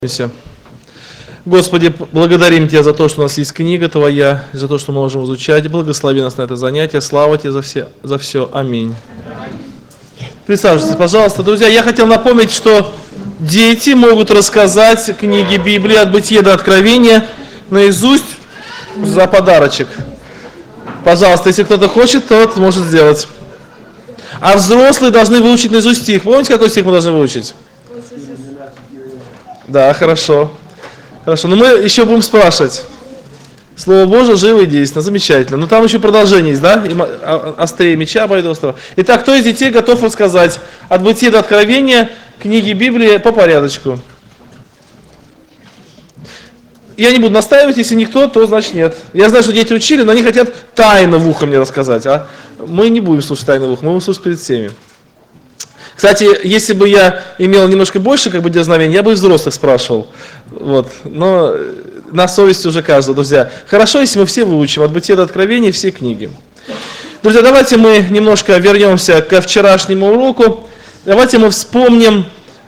Господи, благодарим Тебя за то, что у нас есть книга Твоя, за то, что мы можем изучать. Благослови нас на это занятие. Слава Тебе за все. Аминь. Присаживайтесь, пожалуйста. Друзья, я хотел напомнить, что дети могут рассказать книги Библии от Бытия до Откровения наизусть за подарочек. Пожалуйста, если кто-то хочет, тот может сделать. А взрослые должны выучить наизусть стих. Помните, какой стих мы должны выучить? Да, хорошо. Хорошо, но мы еще будем спрашивать. Слово Божие живо и действенно, замечательно. Но там еще продолжение есть, да? Острее меча обойду острова. Итак, кто из детей готов рассказать от Бытия до Откровения книги Библии по порядочку? Я не буду настаивать, если никто, то значит нет. Я знаю, что дети учили, но они хотят тайно в ухо мне рассказать. А мы не будем слушать тайно в ухо, мы будем слушать перед всеми. Кстати, если бы я имел немножко больше дерзновения, я бы и взрослых спрашивал. Вот. Но на совести уже каждого, друзья. Хорошо, если мы все выучим от Бытия до Откровения все книги. Друзья, давайте мы немножко вернемся ко вчерашнему уроку. Давайте мы вспомним,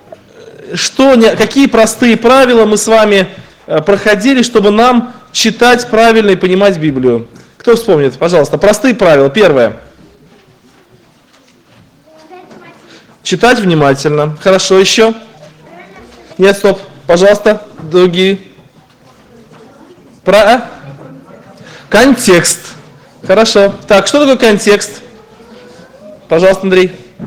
какие простые правила мы с вами проходили, чтобы нам читать правильно и понимать Библию. Кто вспомнит? Пожалуйста, простые правила. Первое. Читать внимательно. Хорошо, еще? Нет, стоп. Пожалуйста, другие. Контекст. Хорошо. Так, что такое контекст? Пожалуйста, Андрей.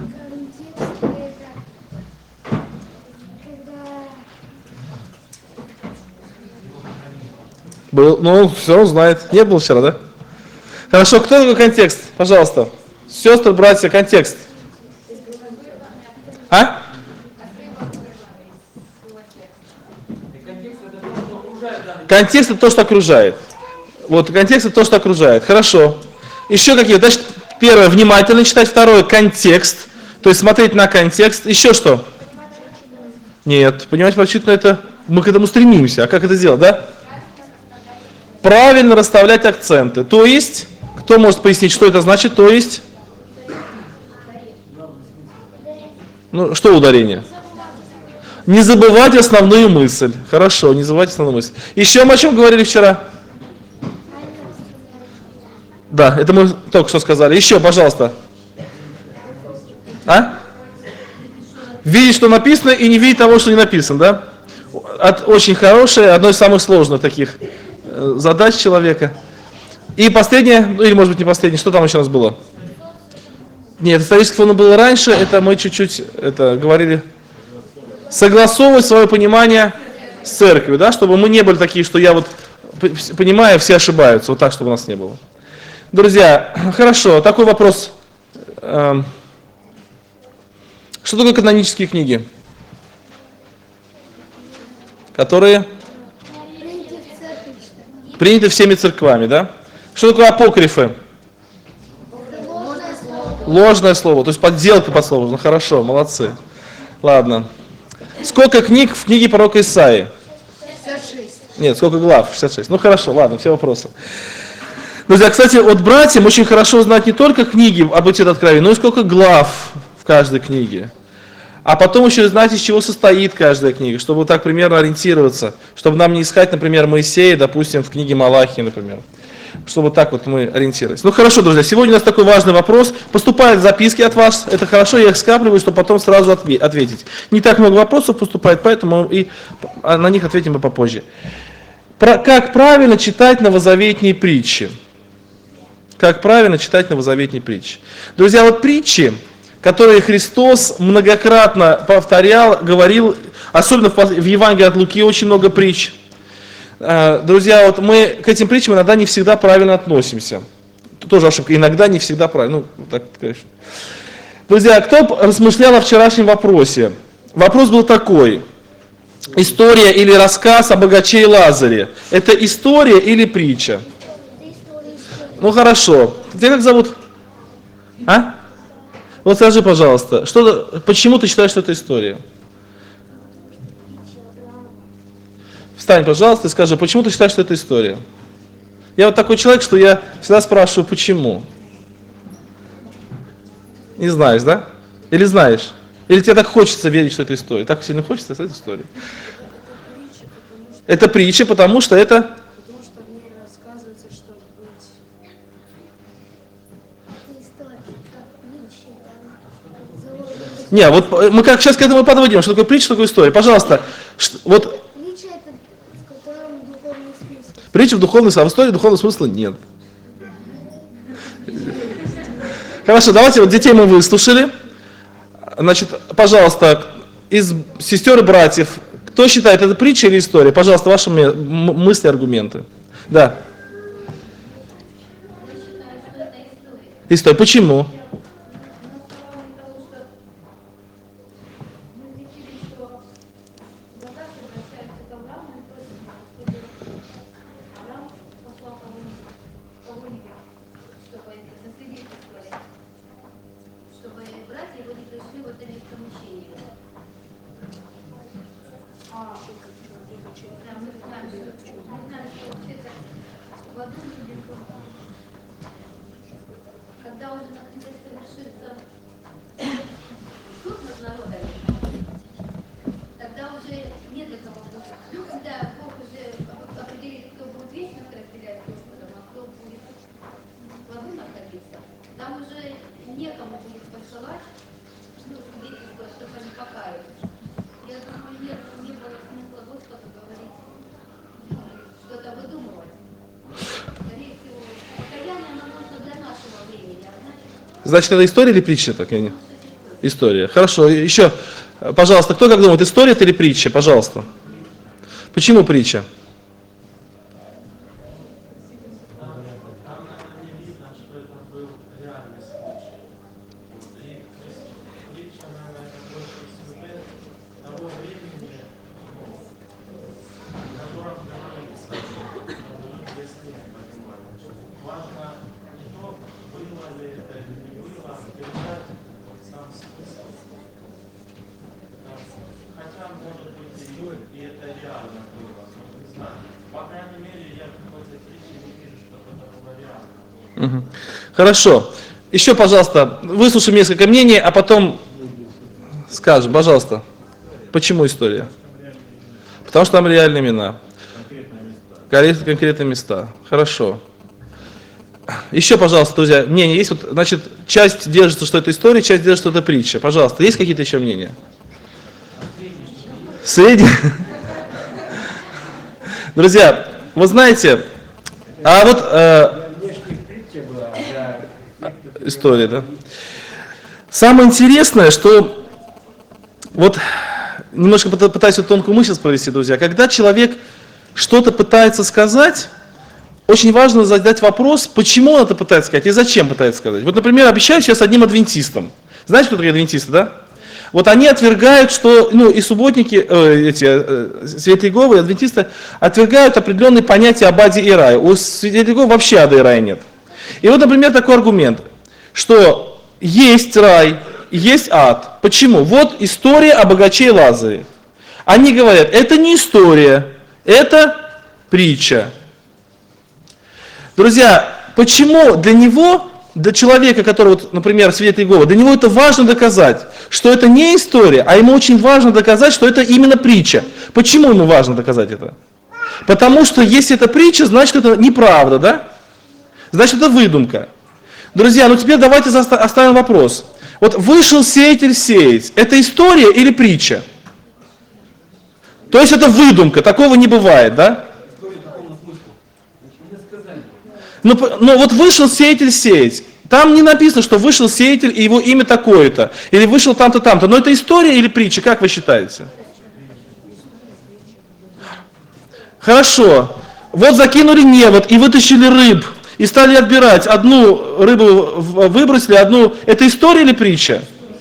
Был, ну, все равно знает. Не был вчера, да? Хорошо, кто такой контекст? Пожалуйста. Сестры, братья, контекст. А? Контекст это то, что окружает. Вот, контекст это то, что окружает. Хорошо. Еще какие? Значит, первое, внимательно читать. Второе, контекст. То есть смотреть на контекст. Еще что? Нет, понимаете, прочитано это, мы к этому стремимся. А как это сделать, да? Правильно расставлять акценты. То есть, кто может пояснить, что это значит? То есть... Ну, что ударение? Не забывать основную мысль. Хорошо, не забывать основную мысль. Еще мы о чем говорили вчера? Да, это мы только что сказали. Еще, пожалуйста. А? Видеть, что написано, и не видеть того, что не написано, да? Очень хорошее, одно из самых сложных таких задач человека. И последнее, ну или может быть не последнее, что там еще у нас было? Нет, исторический фон было раньше, это мы чуть-чуть говорили. Согласовывать свое понимание с церковью, да, чтобы мы не были такие, что я вот понимаю, все ошибаются, вот так, чтобы у нас не было. Друзья, хорошо, такой вопрос. Что такое канонические книги? Которые приняты всеми церквами, да? Что такое апокрифы? Ложное слово, то есть подделка под слово. Ну хорошо, молодцы. Ладно. Сколько книг в книге пророка Исаии? 66. Нет, сколько глав? 66. Ну хорошо, ладно, все вопросы. Друзья, кстати, от братьям очень хорошо знать не только книги об Бытии до Откровения, но и сколько глав в каждой книге. А потом еще знать, из чего состоит каждая книга, чтобы вот так примерно ориентироваться, чтобы нам не искать, например, Моисея, допустим, в книге Малахии, например. Чтобы так вот мы ориентировались. Ну хорошо, друзья, сегодня у нас такой важный вопрос. Поступают записки от вас, это хорошо, я их скапливаю, чтобы потом сразу ответить. Не так много вопросов поступает, поэтому и на них ответим мы попозже. Как правильно читать новозаветные притчи? Как правильно читать новозаветные притчи? Друзья, вот притчи, которые Христос многократно повторял, говорил, особенно в Евангелии от Луки очень много притч. Друзья, вот мы к этим притчам иногда не всегда правильно относимся. Тоже ошибка, иногда не всегда правильно. Ну, так, конечно. Друзья, кто размышлял о вчерашнем вопросе? Вопрос был такой. История или рассказ о богаче и Лазаре. Это история или притча? Ну хорошо. Тебя как зовут? А? Вот скажи, пожалуйста, почему ты считаешь, что это история? Встань, пожалуйста, и скажи, почему ты считаешь, что это история? Я вот такой человек, что я всегда спрашиваю, почему? Не знаешь, да? Или знаешь? Или тебе так хочется верить, что это история? Так сильно хочется, что это история? Это притча, потому что это... Потому что в ней рассказывается, что быть... Не, вот мы как сейчас к этому подводим, что такое притча, что такое история. Пожалуйста, вот... Притча это, в котором духовный смысл. Притча в духовный смысл, а в истории духовного смысла нет. Хорошо, давайте, вот детей мы выслушали. Значит, пожалуйста, из сестер и братьев, кто считает, это притча или история? Пожалуйста, ваши мысли, аргументы. Да. История. Почему? Когда уже наконец совершится суд над народами, тогда уже не для кого будет. Ну, когда Бог уже определит, кто будет вечно разделять Господом, а кто будет в аду находиться, там уже некому будет посылать, ну, свидетельство, чтобы они покаялись. Я думаю, не было смысла Господу говорить, что-то выдумывать. Скорее всего, покаяние оно нужно для нашего времени, а Значит, это история или притча? Так, я не... История. Хорошо. Еще, пожалуйста, кто как думает, история это или притча? Пожалуйста. Почему притча? Хорошо. Еще, пожалуйста, выслушаем несколько мнений, а потом скажем, пожалуйста, почему история? Потому что там реальные имена. Конкретные места. Хорошо. Еще, пожалуйста, друзья, мнение есть? Вот, значит, часть держится, что это история, часть держится, что это притча. Пожалуйста, есть какие-то еще мнения? Средний? Друзья, вы знаете, а вот... История, да? Самое интересное, что вот немножко пытаюсь вот тонкую мысль провести, друзья. Когда человек что-то пытается сказать, очень важно задать вопрос, почему он это пытается сказать и зачем пытается сказать. Вот, например, обещаю сейчас одним адвентистам. Знаете, кто такие адвентисты, да? Вот они отвергают, что, ну, и субботники, Святые Иеговы, и адвентисты отвергают определенные понятия об аде и рае. У Святых Иеговы вообще ада и рая нет. И вот, например, такой аргумент, что есть рай, есть ад. Почему? Вот история о богаче и Лазаре. Они говорят, это не история, это притча. Друзья, почему для него, для человека, который, вот, например, свидетель Иеговы, для него это важно доказать, что это не история, а ему очень важно доказать, что это именно притча. Почему ему важно доказать это? Потому что если это притча, значит это неправда, да? Значит это выдумка. Друзья, ну теперь давайте оставим вопрос. Вот вышел сеятель сеять. Это история или притча? То есть это выдумка, такого не бывает, да? Но вот вышел сеятель сеять. Там не написано, что вышел сеятель и его имя такое-то. Или вышел там-то, там-то. Но это история или притча, как вы считаете? Хорошо. Вот закинули невод и вытащили рыб. И стали отбирать. Одну рыбу выбросили, одну... Это история или притча?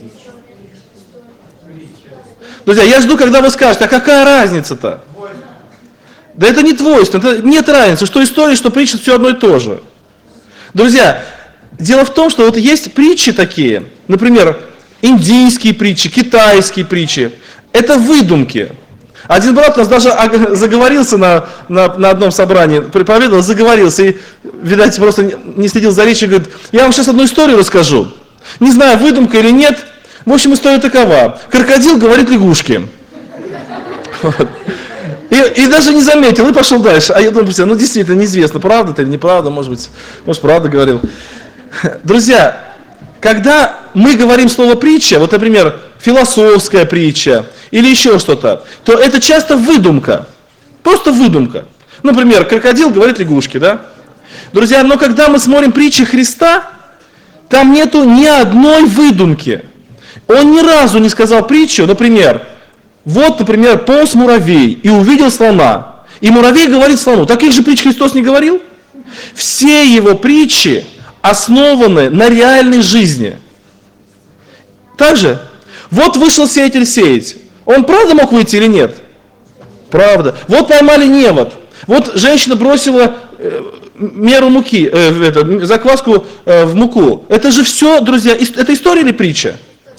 Друзья, я жду, когда вы скажете, а какая разница-то? Да это не двойство, нет разницы, что история, что притча, все одно и то же. Друзья, дело в том, что вот есть притчи такие, например, индийские притчи, китайские притчи. Это выдумки. Один брат у нас даже заговорился на одном собрании, проповедовал, заговорился, и, видать, просто не следил за речью, говорит, я вам сейчас одну историю расскажу. Не знаю, выдумка или нет. В общем, история такова. Крокодил говорит лягушке. Вот. И даже не заметил, и пошел дальше. А я думаю, ну действительно, неизвестно, правда это или неправда, может правда говорил. Друзья, когда мы говорим слово притча, вот, например, философская притча или еще что-то, то это часто выдумка. Просто выдумка. Например, крокодил говорит лягушке, да? Друзья, но когда мы смотрим притчи Христа, там нету ни одной выдумки. Он ни разу не сказал притчу, например, вот, например, полз муравей и увидел слона. И муравей говорит слону. Таких же притч Христос не говорил? Все его притчи основаны на реальной жизни. Также, вот вышел сеятель сеять. Он правда мог выйти или нет? Правда. Вот поймали невод. Вот женщина бросила меру муки, закваску в муку. Это же все, друзья, это история или притча?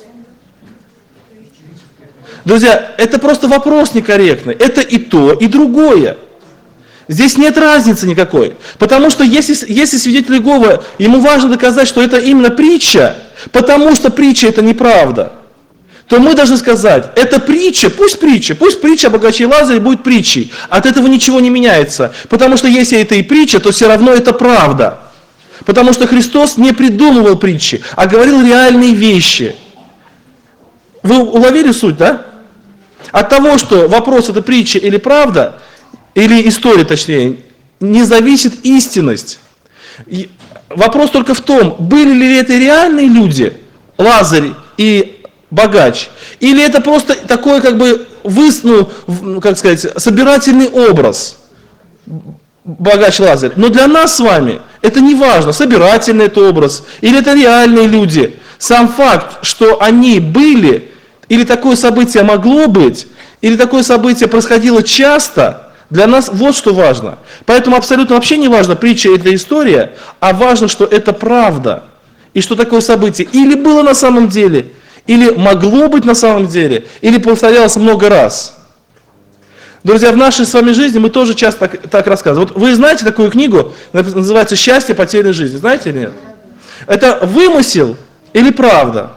Друзья, это просто вопрос некорректный. Это и то, и другое. Здесь нет разницы никакой. Потому что если свидетель Иеговы, ему важно доказать, что это именно притча, потому что притча это неправда, то мы должны сказать, это притча, пусть притча о богаче и Лазаре будет притчей. От этого ничего не меняется. Потому что если это и притча, то все равно это правда. Потому что Христос не придумывал притчи, а говорил реальные вещи. Вы уловили суть, да? От того, что вопрос это притча или правда, или история точнее, не зависит истинность. И вопрос только в том, были ли это реальные люди, Лазарь и богач, или это просто такой как бы собирательный образ, богач Лазарь. Но для нас с вами это не важно, собирательный это образ, или это реальные люди. Сам факт, что они были, или такое событие могло быть, или такое событие происходило часто, для нас вот что важно. Поэтому абсолютно вообще не важно, притча это история, а важно, что это правда. И что такое событие или было на самом деле, или могло быть на самом деле, или повторялось много раз. Друзья, в нашей с вами жизни мы тоже часто так рассказываем. Вот вы знаете такую книгу, называется «Счастье потерянной жизни». Знаете или нет? Это вымысел или правда?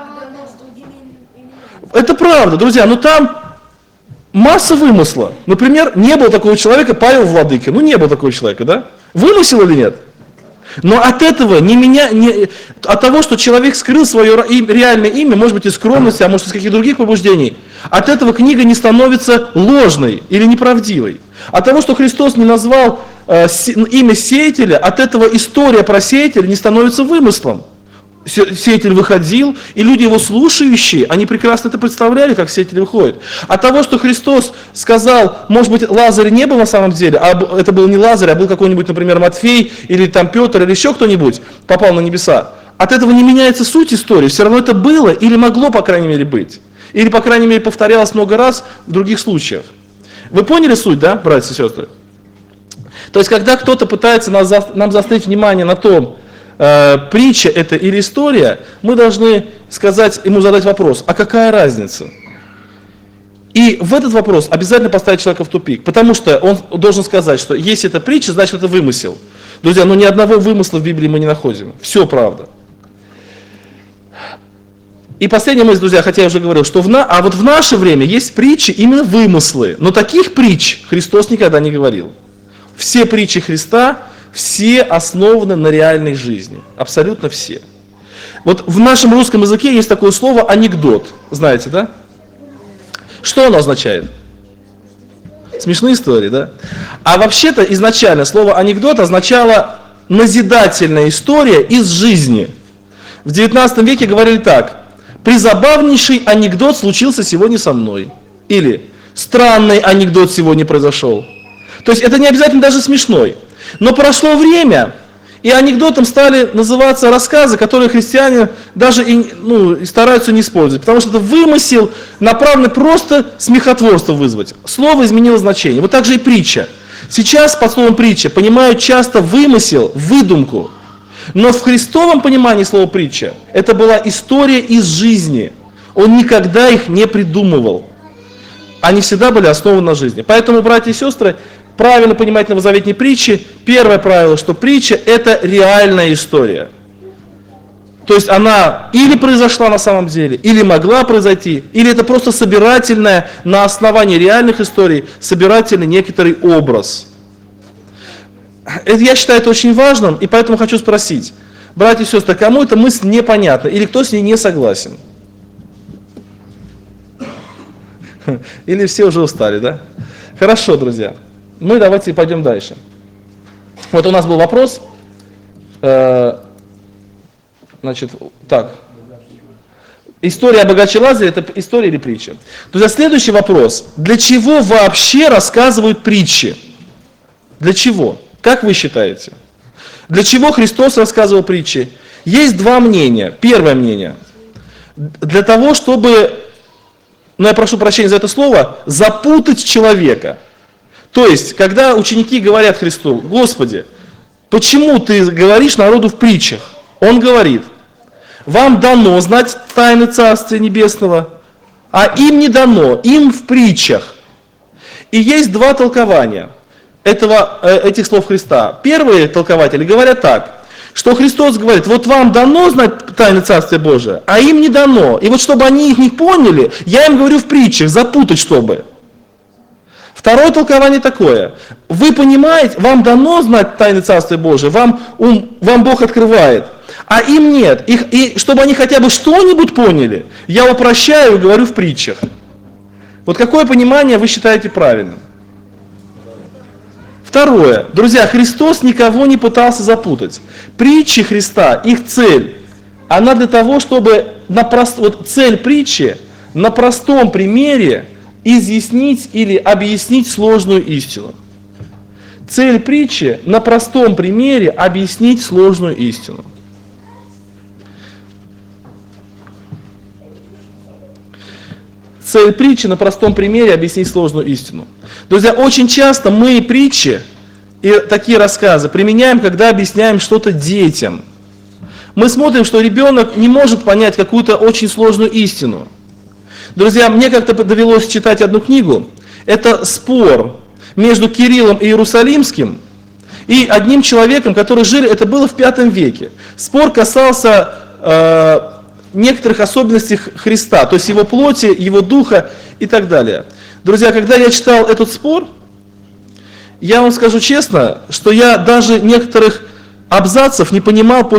Это правда, друзья, но там масса вымысла. Например, не было такого человека Павел Владыкин. Ну, не было такого человека, да? Вымысел или нет? Но от этого, от того, что человек скрыл свое реальное имя, может быть, из скромности, а может, из каких-то других побуждений, от этого книга не становится ложной или неправдивой. От того, что Христос не назвал имя сеятеля, от этого история про сеятеля не становится вымыслом. Сеятель выходил, и люди его слушающие, они прекрасно это представляли, как сеятель выходит. От того, что Христос сказал, может быть, Лазарь не был на самом деле, а это был не Лазарь, а был какой-нибудь, например, Матфей, или там Петр, или еще кто-нибудь, попал на небеса. От этого не меняется суть истории, все равно это было, или могло, по крайней мере, быть. Или, по крайней мере, повторялось много раз в других случаях. Вы поняли суть, да, братья и сестры? То есть, когда кто-то пытается нам заострить внимание на том, притча это или история, мы должны ему задать вопрос, а какая разница? И в этот вопрос обязательно поставить человека в тупик, потому что он должен сказать, что если это притча, значит это вымысел. Друзья, но ни одного вымысла в Библии мы не находим. Все правда. И последняя мысль, друзья, хотя я уже говорил, что вот в наше время есть притчи, именно вымыслы, но таких притч Христос никогда не говорил. Все притчи Христа, все основаны на реальной жизни. Абсолютно все. Вот в нашем русском языке есть такое слово анекдот. Знаете, да? Что оно означает? Смешные истории, да? А вообще-то изначально слово анекдот означало назидательная история из жизни. В 19 веке говорили так. Призабавнейший анекдот случился сегодня со мной. Или странный анекдот сегодня произошел. То есть это не обязательно даже смешной. Но прошло время, и анекдотом стали называться рассказы, которые христиане даже стараются не использовать, потому что это вымысел, направленный просто смехотворство вызвать. Слово изменило значение. Вот так же и притча. Сейчас под словом притча понимают часто вымысел, выдумку. Но в христовом понимании слова притча это была история из жизни. Он никогда их не придумывал. Они всегда были основаны на жизни. Поэтому, братья и сестры, правильно понимать новозаветные притчи. Первое правило, что притча – это реальная история. То есть она или произошла на самом деле, или могла произойти, или это просто собирательное, на основании реальных историй, собирательный некоторый образ. Это, я считаю это очень важным, и поэтому хочу спросить, братья и сестры, кому эта мысль непонятна, или кто с ней не согласен? Или все уже устали, да? Хорошо, друзья. Мы давайте пойдем дальше. Вот у нас был вопрос. Значит, так. История о богаче Лазаре – это история или притча? Друзья, следующий вопрос. Для чего вообще рассказывают притчи? Для чего? Как вы считаете? Для чего Христос рассказывал притчи? Есть два мнения. Первое мнение. Для того, чтобы, я прошу прощения за это слово, запутать человека. То есть, когда ученики говорят Христу: Господи, почему ты говоришь народу в притчах? Он говорит: вам дано знать тайны Царствия Небесного, а им не дано, им в притчах. И есть два толкования этих слов Христа. Первые толкователи говорят так, что Христос говорит: вот вам дано знать тайны Царствия Божия, а им не дано. И вот чтобы они их не поняли, я им говорю в притчах, запутать чтобы. Второе толкование такое: вы понимаете, вам дано знать тайны Царствия Божия, вам Бог открывает, а им нет. И чтобы они хотя бы что-нибудь поняли, я упрощаю и говорю в притчах. Вот какое понимание вы считаете правильным? Второе. Друзья, Христос никого не пытался запутать. Притчи Христа, их цель, она для того, чтобы цель притчи на простом примере изъяснить или объяснить сложную истину. Цель притчи на простом примере объяснить сложную истину. Цель притчи на простом примере объяснить сложную истину. Друзья, очень часто мы притчи и такие рассказы применяем, когда объясняем что-то детям. Мы смотрим, что ребенок не может понять какую-то очень сложную истину. Друзья, мне как-то довелось читать одну книгу. Это спор между Кириллом и Иерусалимским и одним человеком, который жили, это было в V веке. Спор касался некоторых особенностей Христа, то есть его плоти, его духа и так далее. Друзья, когда я читал этот спор, я вам скажу честно, что я даже некоторых абзацев не понимал,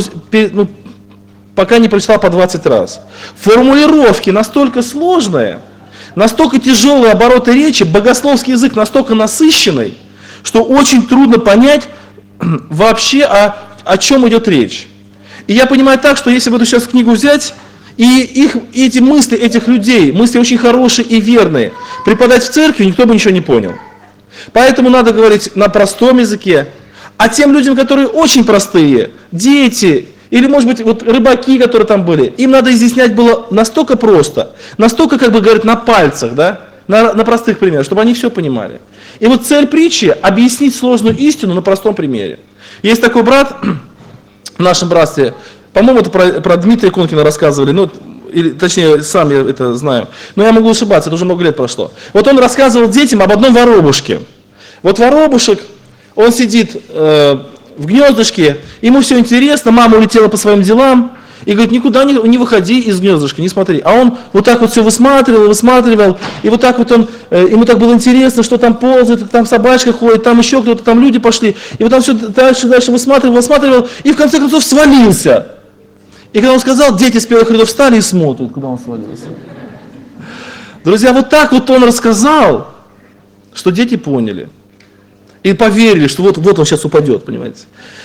пока не прочитал по 20 раз. Формулировки настолько сложные, настолько тяжелые обороты речи, богословский язык настолько насыщенный, что очень трудно понять вообще, о чем идет речь. И я понимаю так, что если буду сейчас книгу взять, и эти мысли этих людей, мысли очень хорошие и верные, преподать в церкви, никто бы ничего не понял. Поэтому надо говорить на простом языке. А тем людям, которые очень простые, дети, или, может быть, вот рыбаки, которые там были, им надо изъяснять было настолько просто, настолько, как бы говорят, на пальцах, да, на простых примерах, чтобы они все понимали. И вот цель притчи – объяснить сложную истину на простом примере. Есть такой брат в нашем братстве, по-моему, это про Дмитрия Конкина рассказывали, или, точнее, сам я это знаю, но я могу ошибаться, это уже много лет прошло. Вот он рассказывал детям об одном воробушке. Вот воробушек, он сидит в гнездышке, ему все интересно, мама улетела по своим делам, и говорит: никуда не выходи из гнездышка, не смотри. А он вот так вот все высматривал, и вот так вот ему так было интересно, что там ползает, там собачка ходит, там еще кто-то, там люди пошли. И вот там все дальше высматривал, и в конце концов свалился. И когда он сказал, дети с первых рядов встали и смотрят, куда он свалился. Друзья, вот так вот он рассказал, что дети поняли. И поверили, что вот он сейчас упадет, понимаете.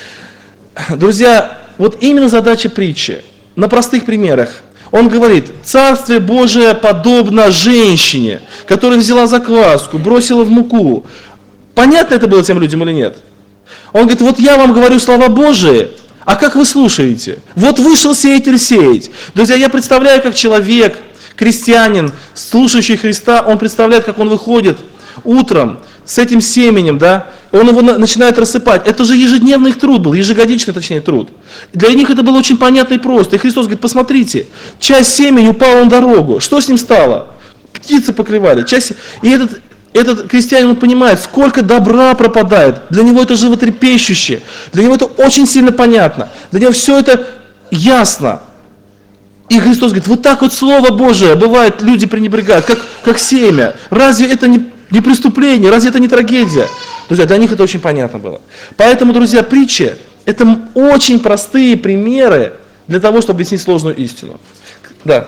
Друзья, вот именно задача притчи, на простых примерах. Он говорит: Царствие Божие подобно женщине, которая взяла закваску, бросила в муку. Понятно это было тем людям или нет? Он говорит: вот я вам говорю слова Божии, а как вы слушаете? Вот вышел сеятель сеять. Друзья, я представляю, как человек, крестьянин, слушающий Христа, он представляет, как он выходит утром с этим семенем, да, он его начинает рассыпать. Это же ежедневный их труд был, ежегодичный, точнее, труд. Для них это было очень понятно и просто. И Христос говорит: посмотрите, часть семени упала на дорогу. Что с ним стало? Птицы поклевали. И этот крестьянин, он понимает, сколько добра пропадает. Для него это животрепещуще. Для него это очень сильно понятно. Для него все это ясно. И Христос говорит, вот так вот Слово Божие бывает, люди пренебрегают, как семя. Разве это не преступление, разве это не трагедия? Друзья, для них это очень понятно было. Поэтому, друзья, притчи – это очень простые примеры для того, чтобы объяснить сложную истину. Да.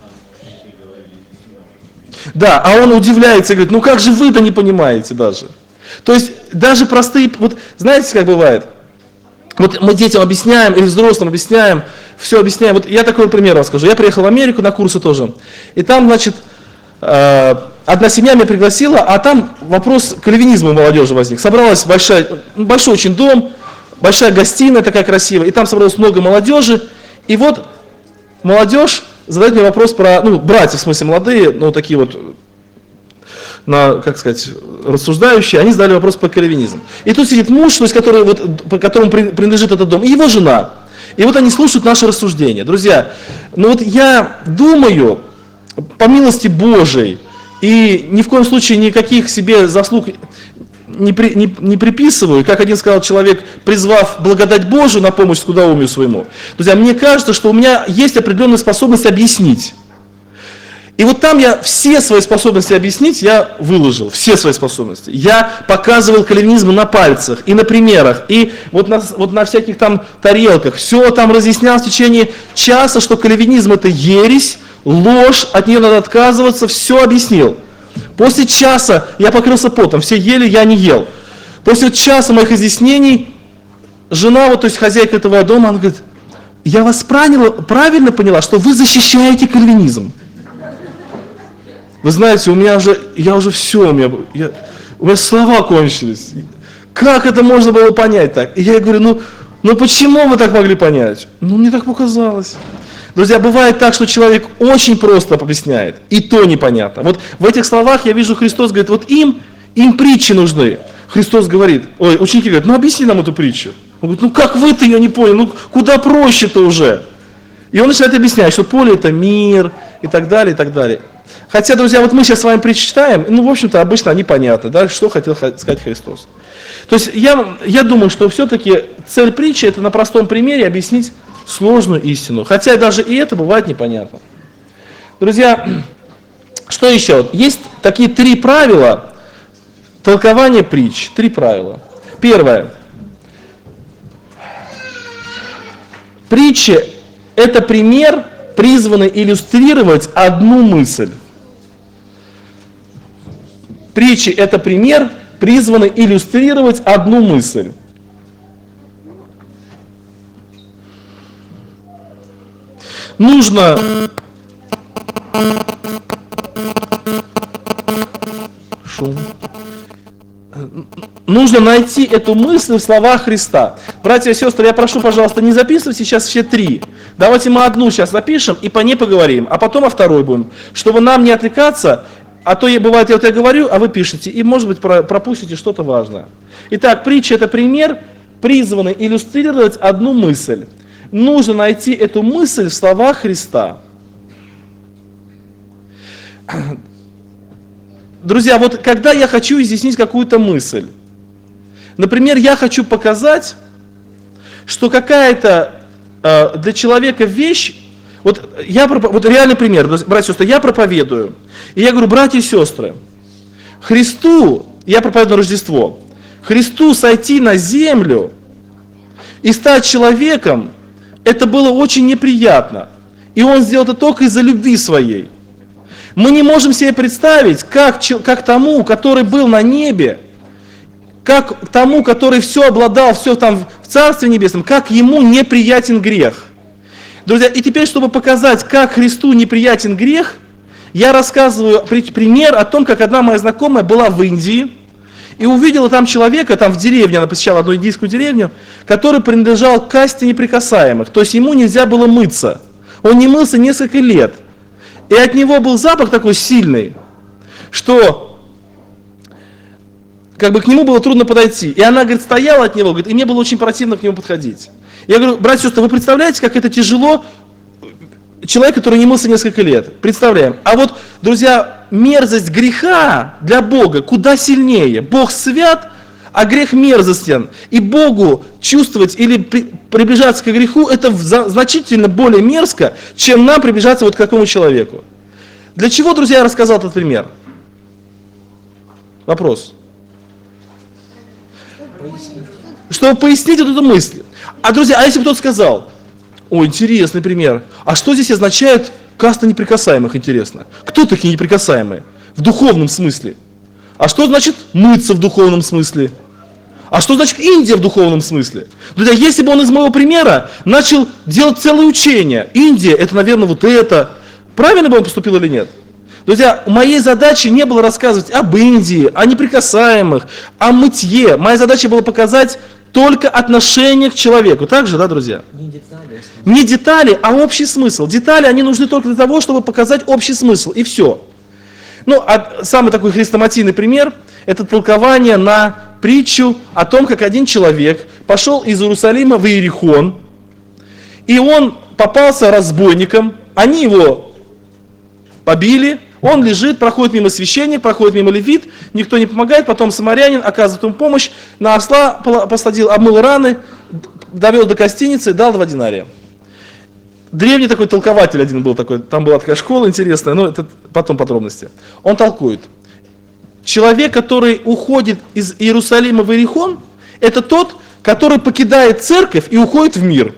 Да, а он удивляется и говорит, ну как же вы-то не понимаете даже? То есть даже простые, вот знаете, как бывает? Вот мы детям объясняем, или взрослым объясняем, все объясняем. Вот я такой пример вам скажу. Я приехал в Америку на курсы тоже. И там, значит, одна семья меня пригласила, а там вопрос кальвинизма у молодежи возник. Собралась большой очень дом, большая гостиная такая красивая, и там собралось много молодежи. И вот молодежь задает мне вопрос про, братья, в смысле молодые, такие вот, как сказать, рассуждающие, они задали вопрос по кальвинизму. И тут сидит муж, то есть, по которому принадлежит этот дом, и его жена. И вот они слушают наши рассуждения. Друзья, я думаю, по милости Божией, и ни в коем случае никаких себе заслуг не приписываю, как один сказал человек, призвав благодать Божию на помощь скудоумию своему. Друзья, мне кажется, что у меня есть определенная способность объяснить. И вот там я все свои способности объяснить, я выложил, все свои способности. Я показывал кальвинизм на пальцах и на примерах, и вот на всяких там тарелках. Все там разъяснял в течение часа, что кальвинизм это ересь, ложь, от нее надо отказываться, все объяснил. После часа я покрылся потом, все ели, я не ел. После часа моих изъяснений, жена, то есть хозяйка этого дома, она говорит, я вас правильно поняла, что вы защищаете кальвинизм. Вы знаете, у меня слова кончились. Как это можно было понять так? И я говорю, почему вы так могли понять? Мне так показалось. Друзья, бывает так, что человек очень просто объясняет, и то непонятно. Вот в этих словах я вижу, Христос говорит, вот им притчи нужны. Христос говорит, ученики говорят, объясни нам эту притчу. Он говорит, как вы-то ее не поняли, куда проще-то уже. И он начинает объяснять, что поле это мир, и так далее, и так далее. Хотя, друзья, вот мы сейчас с вами причитаем, в общем-то, обычно они понятны, да, что хотел сказать Христос. То есть я думаю, что все-таки цель притчи это на простом примере объяснить сложную истину. Хотя даже и это бывает непонятно. Друзья, что еще? Есть такие 3 правила толкования притч. 3 правила. Первое. Притчи это пример, призванный иллюстрировать одну мысль. Притчи это пример, призванный иллюстрировать одну мысль. Нужно найти эту мысль в словах Христа. Братья и сестры, я прошу, пожалуйста, не записывайте сейчас все 3. Давайте мы одну сейчас запишем и по ней поговорим, а потом о второй будем, чтобы нам не отвлекаться, а то бывает, я говорю, а вы пишете, и, может быть, пропустите что-то важное. Итак, притча – это пример, призванный иллюстрировать одну мысль. Нужно найти эту мысль в словах Христа. Друзья, вот когда я хочу изъяснить какую-то мысль, например, я хочу показать, что какая-то для человека вещь, вот реальный пример, братья и сестры, я проповедую, и я говорю, братья и сестры, Христу, я проповедую Рождество, Христу сойти на землю и стать человеком, это было очень неприятно. И Он сделал это только из-за любви своей. Мы не можем себе представить, как тому, который был на небе, как тому, который все обладал, все там в Царстве Небесном, как ему неприятен грех. Друзья, и теперь, чтобы показать, как Христу неприятен грех, я рассказываю пример о том, как одна моя знакомая была в Индии, и увидела там человека, там в деревне, она посещала одну индийскую деревню, который принадлежал к касте неприкасаемых, то есть ему нельзя было мыться. Он не мылся несколько лет. И от него был запах такой сильный, что к нему было трудно подойти. И она, говорит, стояла от него, говорит, и мне было очень противно к нему подходить. Я говорю, братья и сестры, вы представляете, как это тяжело человек, который не мылся несколько лет? Представляем. А вот, друзья, мерзость греха для Бога куда сильнее. Бог свят, А грех мерзостен. И Богу чувствовать или приближаться к греху, это значительно более мерзко, чем нам приближаться вот к такому человеку. Для чего, друзья, я рассказал этот пример? Вопрос. Чтобы пояснить вот эту мысль. А, друзья, а если бы кто-то сказал, о, интересный пример, а что здесь означает каста неприкасаемых, интересно? Кто такие неприкасаемые? В духовном смысле. А что значит мыться в духовном смысле? А что значит Индия в духовном смысле? Друзья, если бы он из моего примера начал делать целое учение, Индия, это, наверное, вот это, правильно бы он поступил или нет? Друзья, моей задачей не было рассказывать об Индии, о неприкасаемых, о мытье. Моя задача была показать только отношение к человеку. Так же, да, друзья? Не детали, а общий смысл. Детали, они нужны только для того, чтобы показать общий смысл, и все. Ну, а самый такой хрестоматийный пример, это толкование на притчу о том, как один человек пошел из Иерусалима в Иерихон, и он попался разбойникам, они его побили, он лежит, проходит мимо священник, проходит мимо левит, никто не помогает, потом самарянин оказывает ему помощь, на осла посадил, обмыл раны, довел до гостиницы, дал 2 динария. Древний такой толкователь один был такой, там была такая школа интересная, но это потом подробности. Он толкует. Человек, который уходит из Иерусалима в Иерихон, это тот, который покидает церковь и уходит в мир.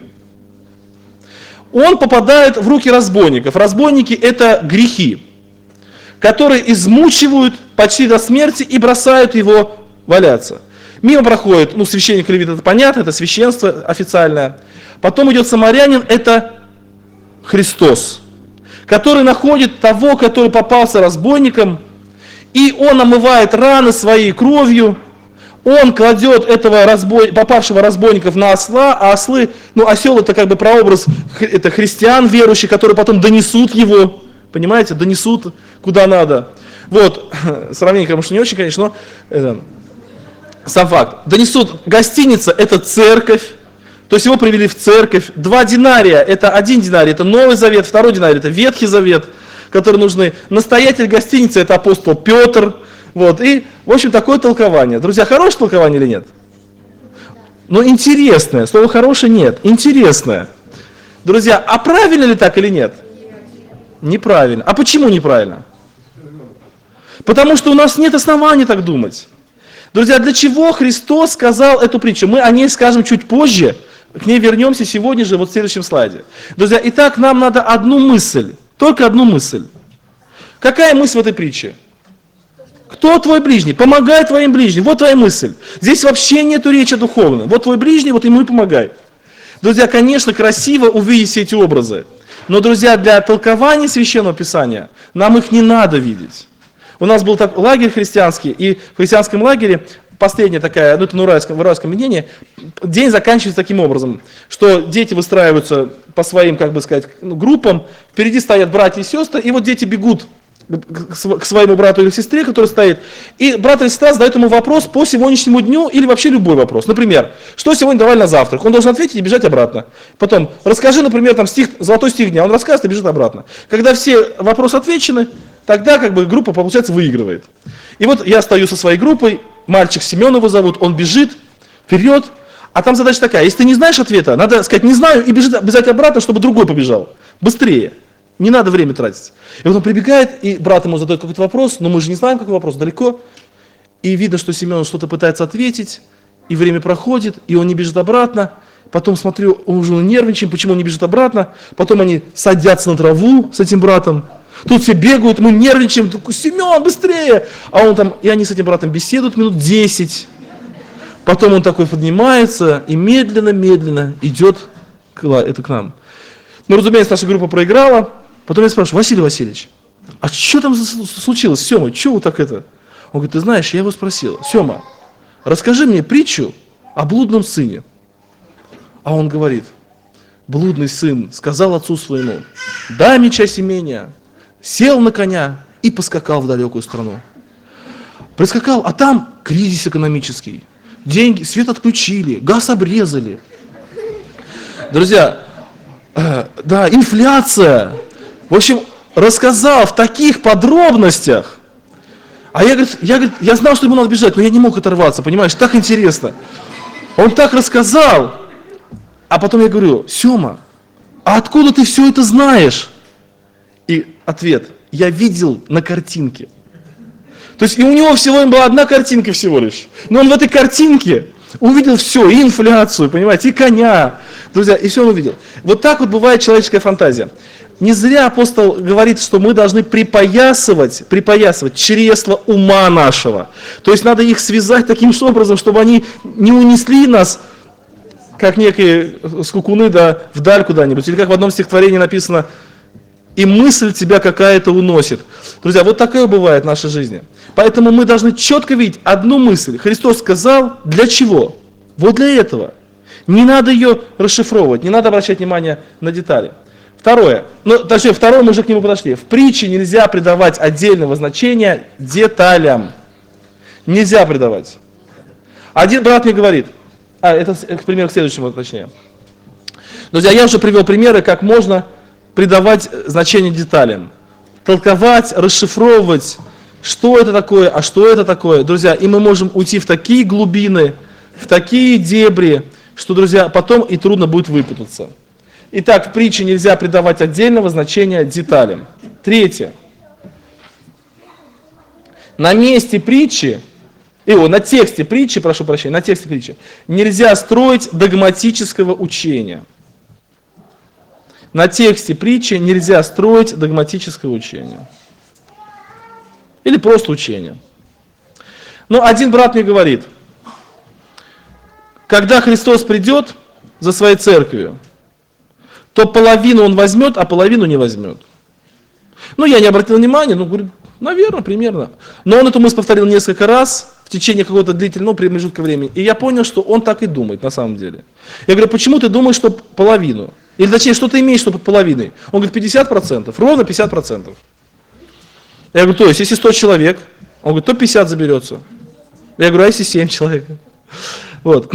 Он попадает в руки разбойников. Разбойники – это грехи, которые измучивают почти до смерти и бросают его валяться. Мимо проходит, священник левит, это понятно, это священство официальное. Потом идет самарянин, это Христос, который находит того, который попался разбойником, и он омывает раны своей кровью, он кладет этого попавшего разбойников на осла, а ослы, осел это как бы прообраз это христиан верующих, которые потом донесут его, понимаете, донесут куда надо. Вот, сравнение, конечно, не очень, конечно, но сам факт. Донесут, гостиница это церковь, то есть его привели в церковь. 2 динария, это 1 динарий, это Новый Завет, 2 динарий, это Ветхий Завет, которые нужны. Настоятель гостиницы, это апостол Петр. Вот, и, в общем, такое толкование. Друзья, хорошее толкование или нет? Ну, интересное. Слово хорошее нет. Интересное. Друзья, а правильно ли так или нет? Неправильно. А почему неправильно? Потому что у нас нет оснований так думать. Друзья, для чего Христос сказал эту притчу? Мы о ней скажем чуть позже. К ней вернемся сегодня же, вот в следующем слайде. Друзья, итак, нам надо одну мысль. Только одну мысль. Какая мысль в этой притче? Кто твой ближний? Помогай твоим ближним. Вот твоя мысль. Здесь вообще нету речи о духовном. Вот твой ближний, вот ему и помогай. Друзья, конечно, красиво увидеть все эти образы. Но, друзья, для толкования Священного Писания нам их не надо видеть. У нас был лагерь христианский, и в христианском лагере последняя такая, это в уральском мнении, день заканчивается таким образом, что дети выстраиваются по своим, группам, впереди стоят братья и сестры, и вот дети бегут к своему брату или сестре, который стоит, и брат или сестра задает ему вопрос по сегодняшнему дню или вообще любой вопрос. Например, что сегодня давали на завтрак? Он должен ответить и бежать обратно. Потом, расскажи, например, золотой стих дня, он рассказывает и бежит обратно. Когда все вопросы отвечены, тогда группа, получается, выигрывает. И вот я стою со своей группой, мальчик Семен его зовут, он бежит вперед, а там задача такая, если ты не знаешь ответа, надо сказать «не знаю» и бежать обратно, чтобы другой побежал. Быстрее. Не надо время тратить. И вот он прибегает, и брат ему задает какой-то вопрос, но мы же не знаем, какой вопрос, далеко. И видно, что Семен что-то пытается ответить, и время проходит, и он не бежит обратно. Потом смотрю, он уже нервничает, почему он не бежит обратно. Потом они садятся на траву с этим братом. Тут все бегают, мы нервничаем, Семен, быстрее! А он там, и они с этим братом беседуют минут 10. Потом он такой поднимается и медленно-медленно идет к нам. Ну, разумеется, наша группа проиграла. Потом я спрашиваю: Василий Васильевич, а что там случилось, Сема, что вы так это? Он говорит: ты знаешь, я его спросил: Сема, расскажи мне притчу о блудном сыне. А он говорит: блудный сын сказал отцу своему: дай мне часть имения, сел на коня и поскакал в далекую страну. Прискакал, а там кризис экономический, деньги, свет отключили, газ обрезали. Друзья, да, инфляция. В общем, рассказал в таких подробностях А я знал, что ему надо бежать, но я не мог оторваться, понимаешь, так интересно. Он так рассказал, а потом я говорю: Сема, а откуда ты все это знаешь? И ответ: я видел на картинке. То есть и у него всего была одна картинка всего лишь. Но он в этой картинке увидел все, и инфляцию, понимаете, и коня. Друзья, и все он увидел. Вот так вот бывает человеческая фантазия. Не зря апостол говорит, что мы должны припоясывать чресла ума нашего. То есть надо их связать таким образом, чтобы они не унесли нас, как некие скукуны, да, вдаль куда-нибудь. Или как в одном стихотворении написано: и мысль тебя какая-то уносит. Друзья, вот такое бывает в нашей жизни. Поэтому мы должны четко видеть одну мысль. Христос сказал, для чего? Вот для этого. Не надо ее расшифровывать, не надо обращать внимание на детали. Второе, второе мы уже к нему подошли. В притче нельзя придавать отдельного значения деталям. Нельзя придавать. Один брат мне говорит, это, к примеру, к следующему точнее. Друзья, я уже привел примеры, как можно придавать значение деталям. Толковать, расшифровывать, что это такое, а что это такое. Друзья, и мы можем уйти в такие глубины, в такие дебри, что, друзья, потом и трудно будет выпутаться. Итак, в притче нельзя придавать отдельного значения деталям. Третье. На тексте притчи, нельзя строить догматического учения. На тексте притчи нельзя строить догматического учения. Или просто учение. Но один брат мне говорит, когда Христос придет за своей церковью, то половину он возьмет, а половину не возьмет. Ну, я не обратил внимания, говорю, наверное, примерно. Но он эту мысль повторил несколько раз в течение какого-то длительного промежутка времени. И я понял, что он так и думает на самом деле. Я говорю, почему ты думаешь, что половину? Или точнее, что ты имеешь, что под половиной? Он говорит, 50%, ровно 50%. Я говорю, то есть, если 100 человек, он говорит, то 50 заберется. Я говорю, а если 7 человек? Вот.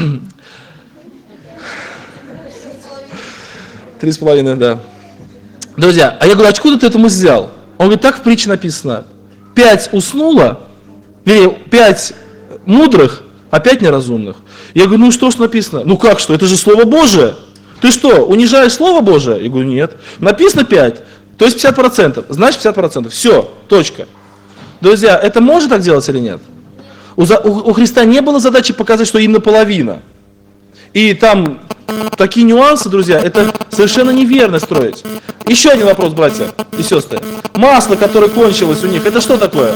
3,5, да. Друзья, а я говорю, откуда ты эту мысль взял? Он говорит, так в притче написано. 5 уснуло, 5 мудрых, а 5 неразумных. Я говорю, ну что ж написано? Ну как что? Это же Слово Божие. Ты что, унижаешь Слово Божие? Я говорю, нет. Написано 5, то есть 50%. Значит 50%. Все, точка. Друзья, это можно так делать или нет? У Христа не было задачи показать, что именно половина. И там такие нюансы, друзья, это совершенно неверно строить. Еще один вопрос, братья и сестры. Масло, которое кончилось у них, это что такое?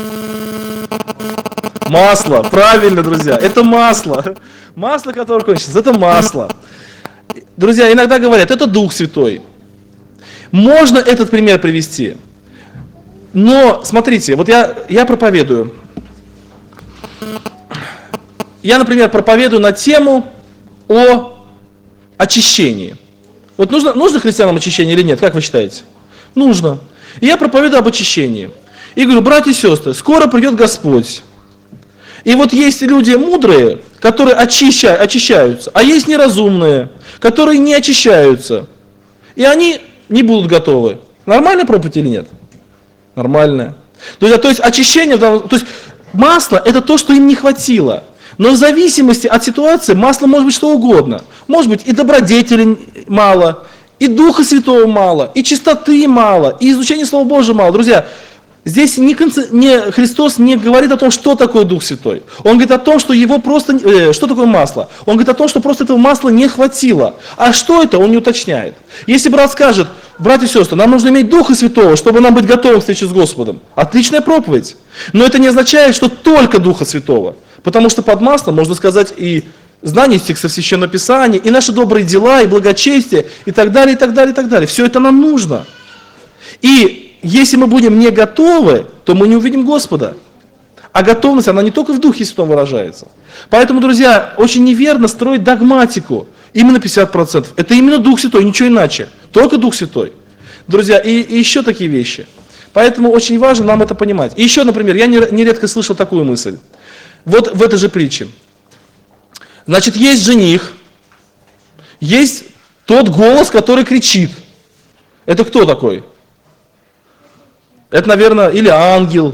Масло, правильно, друзья, это масло. Масло, которое кончилось, это масло. Друзья, иногда говорят, это Дух Святой. Можно этот пример привести. Но, смотрите, вот я проповедую. Я, например, проповедую на тему о очищении. Вот нужно христианам очищение или нет, как вы считаете? Нужно. И я проповедую об очищении. И говорю, братья и сестры, скоро придет Господь. И вот есть люди мудрые, которые очищаются, а есть неразумные, которые не очищаются. И они не будут готовы. Нормальная проповедь или нет? Нормальная. То есть очищение, то есть масло это то, что им не хватило. Но в зависимости от ситуации масла может быть что угодно. Может быть и добродетели мало, и Духа Святого мало, и чистоты мало, и изучения Слова Божьего мало. Друзья, здесь Христос не говорит о том, что такое Дух Святой. Он говорит о том, что его просто, что такое масло. Он говорит о том, что просто этого масла не хватило. А что это, он не уточняет. Если брат скажет, братья и сестры, нам нужно иметь Духа Святого, чтобы нам быть готовым к встрече с Господом. Отличная проповедь. Но это не означает, что только Духа Святого. Потому что под маслом можно сказать и знание текстов Священного Писания, и наши добрые дела, и благочестие, и так далее, и так далее, и так далее. Все это нам нужно. И если мы будем не готовы, то мы не увидим Господа. А готовность, она не только в Духе Святом выражается. Поэтому, друзья, очень неверно строить догматику. Именно 50%. Это именно Дух Святой, ничего иначе. Только Дух Святой. Друзья, и еще такие вещи. Поэтому очень важно нам это понимать. И еще, например, я нередко слышал такую мысль. Вот в этой же притче. Значит, есть жених, есть тот голос, который кричит. Это кто такой? Это, наверное, или ангел,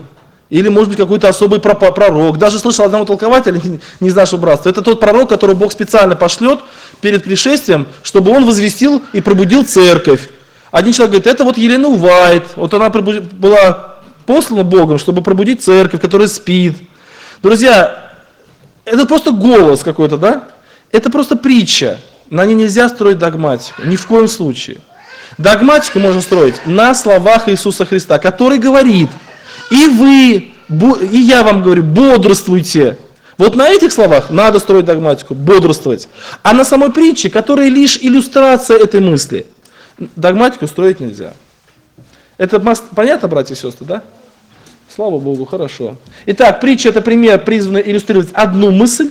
Или, может быть, какой-то особый пророк. Даже слышал одного толкователя, не из нашего братства. Это тот пророк, которого Бог специально пошлет перед пришествием, чтобы он возвестил и пробудил церковь. Один человек говорит, это вот Елена Уайт. Вот она была послана Богом, чтобы пробудить церковь, которая спит. Друзья, это просто голос какой-то, да? Это просто притча. На ней нельзя строить догматику. Ни в коем случае. Догматику можно строить на словах Иисуса Христа, который говорит, и вы, и я вам говорю, бодрствуйте. Вот на этих словах надо строить догматику, бодрствовать. А на самой притче, которая лишь иллюстрация этой мысли, догматику строить нельзя. Это понятно, братья и сестры, да? Слава Богу, хорошо. Итак, притча – это пример, призванный иллюстрировать одну мысль.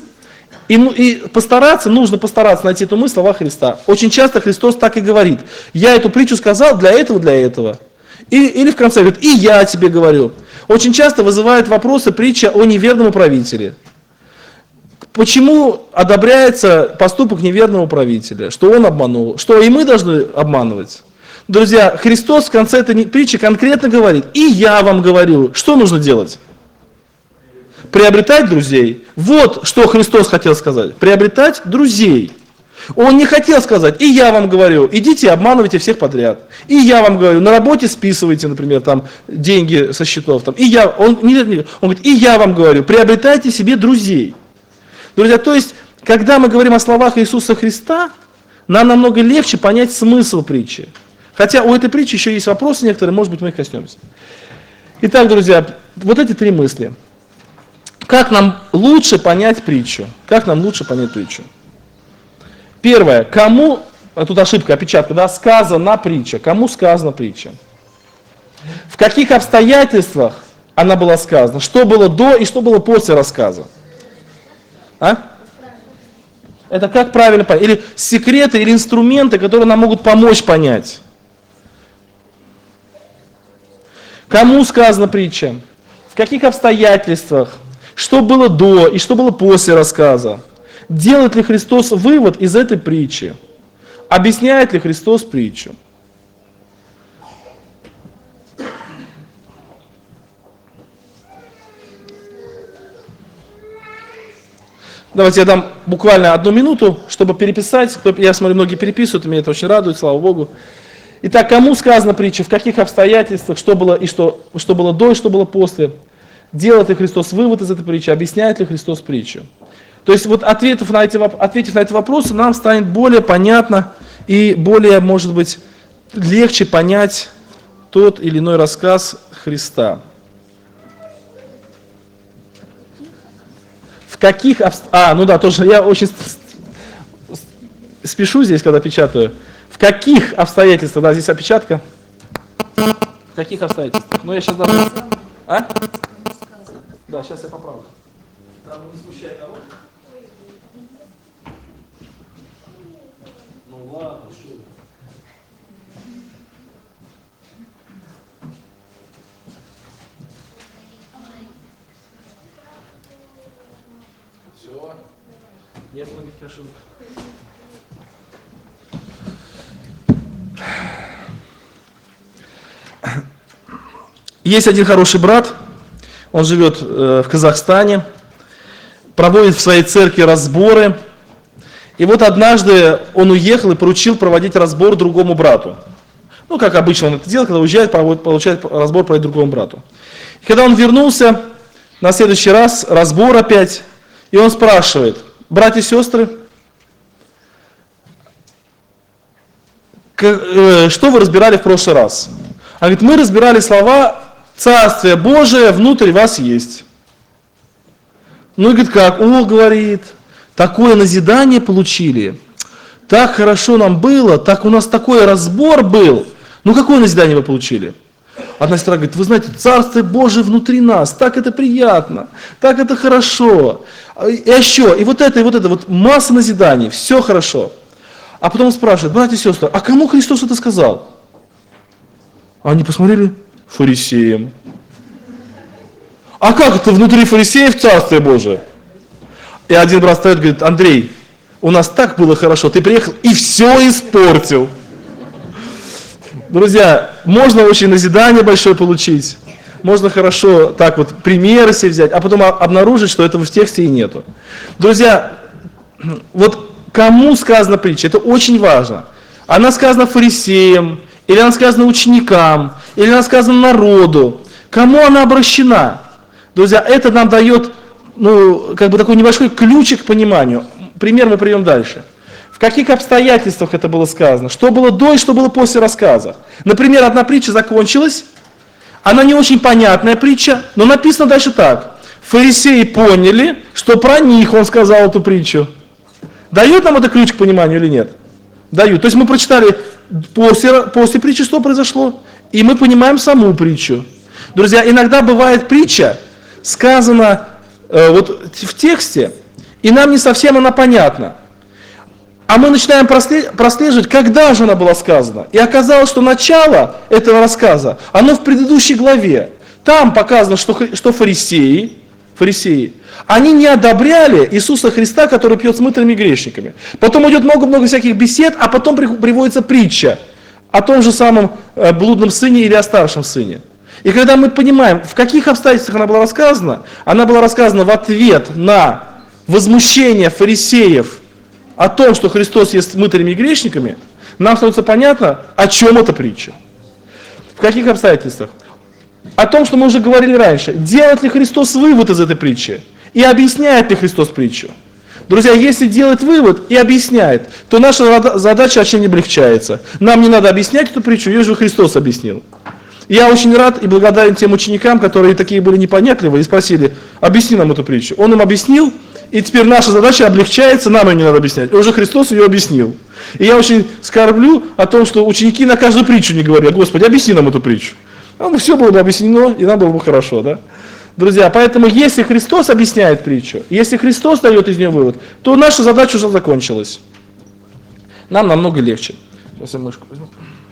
Нужно постараться найти эту мысль в словах Христа. Очень часто Христос так и говорит. Я эту притчу сказал для этого, для этого. Или в конце говорит, и я тебе говорю. Очень часто вызывает вопросы притча о неверном управителе. Почему одобряется поступок неверного управителя? Что он обманул? Что и мы должны обманывать? Друзья, Христос в конце этой притчи конкретно говорит, и я вам говорю, что нужно делать? Приобретать друзей. Вот что Христос хотел сказать. Приобретать друзей. Он не хотел сказать, и я вам говорю, идите обманывайте всех подряд. И я вам говорю, на работе списывайте, например, там, деньги со счетов. Там, он говорит, и я вам говорю, приобретайте себе друзей. Друзья, то есть, когда мы говорим о словах Иисуса Христа, нам намного легче понять смысл притчи. Хотя у этой притчи еще есть вопросы некоторые, может быть, мы их коснемся. Итак, друзья, вот эти три мысли. Как нам лучше понять притчу? Как нам лучше понять притчу? Первое. Кому, тут ошибка, опечатка, да, сказана притча. Кому сказана притча? В каких обстоятельствах она была сказана? Что было до и что было после рассказа? А? Это как правильно понять? Или секреты, или инструменты, которые нам могут помочь понять. Кому сказана притча? В каких обстоятельствах? Что было до и что было после рассказа? Делает ли Христос вывод из этой притчи? Объясняет ли Христос притчу? Давайте я дам буквально 1 минуту, чтобы переписать. Я смотрю, многие переписывают, и меня это очень радует, слава Богу. Итак, кому сказана притча, в каких обстоятельствах, что было и что было до и что было после? Делает ли Христос вывод из этой притчи, объясняет ли Христос притчу? То есть вот ответив на эти вопросы, нам станет более понятно и более, может быть, легче понять тот или иной рассказ Христа. В каких тоже я очень спешу здесь, когда печатаю. В каких обстоятельствах, да, здесь опечатка. В каких обстоятельствах? Ну, я сейчас даже... А? Да, сейчас я поправлю. Там не смущай кого. Ну ладно, что. Все. Нет многих ошибок. Есть один хороший брат, он живет в Казахстане, проводит в своей церкви разборы. И вот однажды он уехал и поручил проводить разбор другому брату. Ну, как обычно он это делает, когда уезжает, получает разбор проводить другому брату. И когда он вернулся, на следующий раз разбор опять, и он спрашивает: братья и сестры, что вы разбирали в прошлый раз? Он говорит, мы разбирали слова «Царствие Божие внутрь вас есть». Ну, и говорит, как? О, говорит, такое назидание получили, так хорошо нам было, так у нас такой разбор был. Ну, какое назидание вы получили? Одна сестра говорит, вы знаете, Царствие Божие внутри нас, так это приятно, так это хорошо. И еще, и вот это, масса назиданий, все хорошо. А потом он спрашивает, братья и сестры, а кому Христос это сказал? Они посмотрели, фарисеям. А как это внутри фарисеев Царствие Божие? И один брат встает и говорит, Андрей, у нас так было хорошо, ты приехал и все испортил. Друзья, можно очень назидание большое получить, можно хорошо так вот примеры себе взять, а потом обнаружить, что этого в тексте и нету. Друзья, вот кому сказана притча, это очень важно. Она сказана фарисеям, или она сказана ученикам, или она сказана народу. Кому она обращена? Друзья, это нам дает, как бы такой небольшой ключик к пониманию. Пример мы приведем дальше. В каких обстоятельствах это было сказано? Что было до и что было после рассказа? Например, одна притча закончилась, она не очень понятная притча, но написано дальше так. Фарисеи поняли, что про них он сказал эту притчу. Дает нам это ключ к пониманию или нет? Дают. То есть мы прочитали после притчи, что произошло, и мы понимаем саму притчу. Друзья, иногда бывает притча, сказана вот в тексте, и нам не совсем она понятна. А мы начинаем прослеживать, когда же она была сказана. И оказалось, что начало этого рассказа, оно в предыдущей главе. Там показано, что фарисеи, они не одобряли Иисуса Христа, который пьет с мытарями и грешниками. Потом идет много-много всяких бесед, а потом приводится притча о том же самом блудном сыне или о старшем сыне. И когда мы понимаем, в каких обстоятельствах она была рассказана в ответ на возмущение фарисеев о том, что Христос ест с мытарями и грешниками, нам становится понятно, о чем эта притча. В каких обстоятельствах? О том, что мы уже говорили раньше. Делает ли Христос вывод из этой притчи? И объясняет ли Христос притчу? Друзья, если делает вывод и объясняет, то наша задача очень облегчается. Нам не надо объяснять эту притчу, ее же Христос объяснил. Я очень рад и благодарен тем ученикам, которые такие были непонятливые и спросили, объясни нам эту притчу. Он им объяснил, и теперь наша задача облегчается, нам ее не надо объяснять. Уже Христос ее объяснил. И я очень скорблю о том, что ученики на каждую притчу не говорят, Господи, объясни нам эту притчу. Все было бы объяснено, и нам было бы хорошо, да? Друзья, поэтому если Христос объясняет притчу, если Христос дает из нее вывод, то наша задача уже закончилась. Нам намного легче. Сейчас я мышку возьму.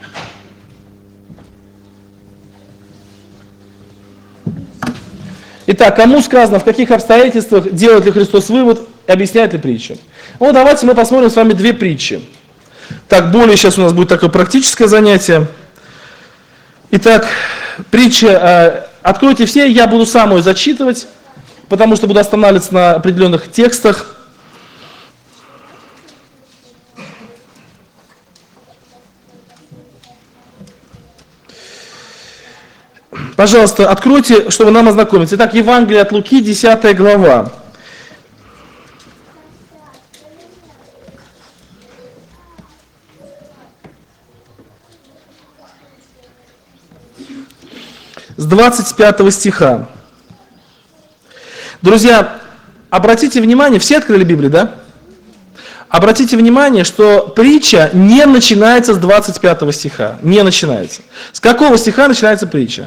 Итак, кому сказано, в каких обстоятельствах делает ли Христос вывод, объясняет ли притчу? Ну, давайте мы посмотрим с вами две притчи. Так, более сейчас у нас будет такое практическое занятие. Итак, притча, откройте все, я буду сам ее зачитывать, потому что буду останавливаться на определенных текстах. Пожалуйста, откройте, чтобы нам ознакомиться. Итак, Евангелие от Луки, 10 глава. С 25 стиха. Друзья, обратите внимание, все открыли Библию, да? Обратите внимание, что притча не начинается с 25 стиха. Не начинается. С какого стиха начинается притча?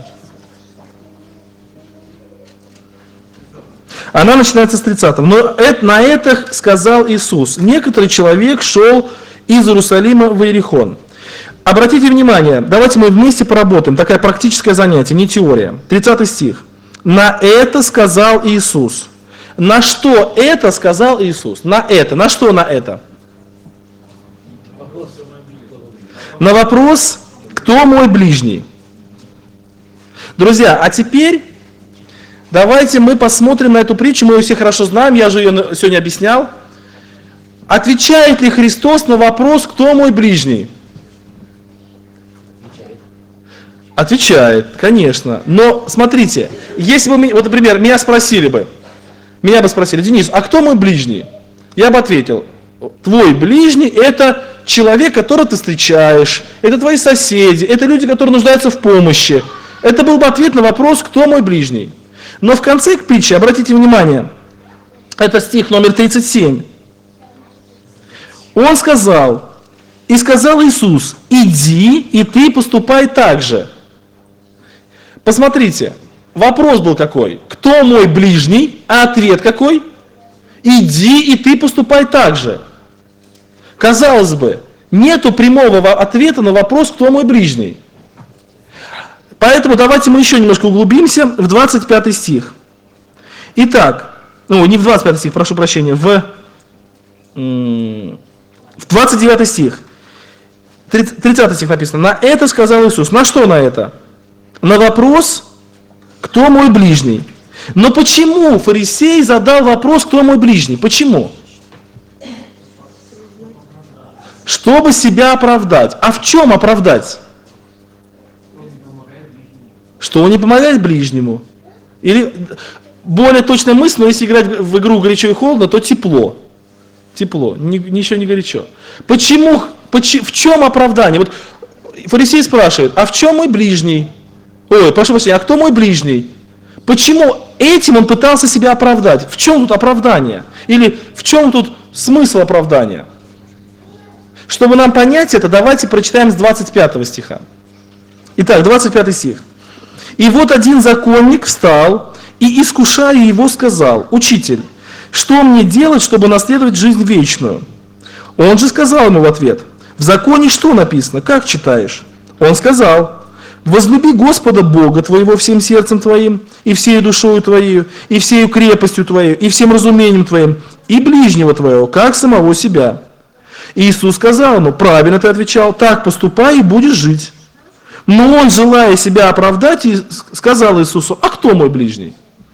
Она начинается с 30. Но на это сказал Иисус. Некоторый человек шел из Иерусалима в Иерихон. Обратите внимание, давайте мы вместе поработаем. Такое практическое занятие, не теория. 30 стих. На это сказал Иисус. На что это сказал Иисус? На это. На что на это? На вопрос, кто мой ближний? Друзья, а теперь давайте мы посмотрим на эту притчу. Мы ее все хорошо знаем, я же ее сегодня объяснял. Отвечает ли Христос на вопрос, кто мой ближний? Отвечает, конечно. Но смотрите, если бы, вот, например, меня бы спросили, Денис, а кто мой ближний? Я бы ответил, твой ближний это человек, которого ты встречаешь, это твои соседи, это люди, которые нуждаются в помощи. Это был бы ответ на вопрос, кто мой ближний. Но в конце притчи, обратите внимание, это стих номер 37. Он сказал, и сказал Иисус, иди, и ты поступай так же. Посмотрите, вопрос был какой? Кто мой ближний? А ответ какой? Иди, и ты поступай так же. Казалось бы, нету прямого ответа на вопрос, кто мой ближний. Поэтому давайте мы еще немножко углубимся в 25 стих. Итак, не в 25 стих, прошу прощения, в 29 стих. 30 стих написано. На это сказал Иисус. На что на это? На вопрос, кто мой ближний. Но почему фарисей задал вопрос, кто мой ближний? Почему? Чтобы себя оправдать. А в чем оправдать? Что он не помогает ближнему. Или более точная мысль, но если играть в игру горячо и холодно, то тепло. Тепло, ничего не горячо. Почему, в чем оправдание? Вот фарисей спрашивает, а в чем мой ближний? Ой, прошу прощения, а кто мой ближний? Почему этим он пытался себя оправдать? В чем тут оправдание? Или в чем тут смысл оправдания? Чтобы нам понять это, давайте прочитаем с 25 стиха. Итак, 25 стих. «И вот один законник встал и, искушая его, сказал: Учитель, что мне делать, чтобы наследовать жизнь вечную? Он же сказал ему в ответ: в законе что написано, как читаешь? Он сказал: возлюби Господа Бога твоего всем сердцем твоим, и всею душою твоею, и всею крепостью твоей, и всем разумением твоим, и ближнего твоего, как самого себя. И Иисус сказал ему: правильно ты отвечал, так поступай и будешь жить. Но он, желая себя оправдать, сказал Иисусу: а кто мой ближний?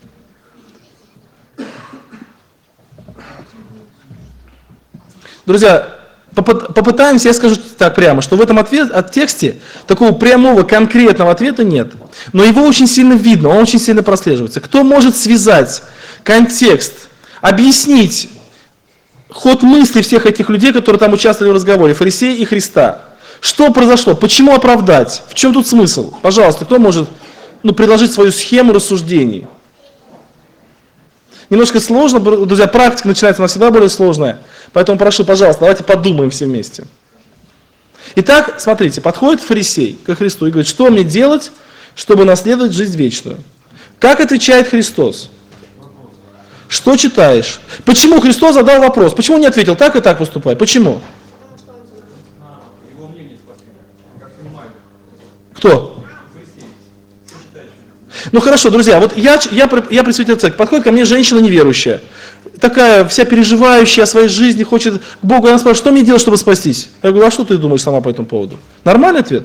Друзья, попытаемся, я скажу так прямо, что в этом тексте такого прямого, конкретного ответа нет. Но его очень сильно видно, он очень сильно прослеживается. Кто может связать контекст, объяснить ход мысли всех этих людей, которые там участвовали в разговоре, фарисеи и Христа? Что произошло? Почему оправдать? В чем тут смысл? Пожалуйста, кто может предложить свою схему рассуждений? Немножко сложно, друзья, практика начинается, она всегда более сложная. Поэтому прошу, пожалуйста, давайте подумаем все вместе. Итак, смотрите, подходит фарисей ко Христу и говорит: что мне делать, чтобы наследовать жизнь вечную? Как отвечает Христос? Что читаешь? Почему Христос задал вопрос? Почему не ответил: так и так поступай? Почему? Кто? Ну хорошо, друзья, вот я представитель церкви, подходит ко мне женщина неверующая, такая вся переживающая о своей жизни, хочет к Богу, она спрашивает: что мне делать, чтобы спастись? Я говорю: а что ты думаешь сама по этому поводу? Нормальный ответ?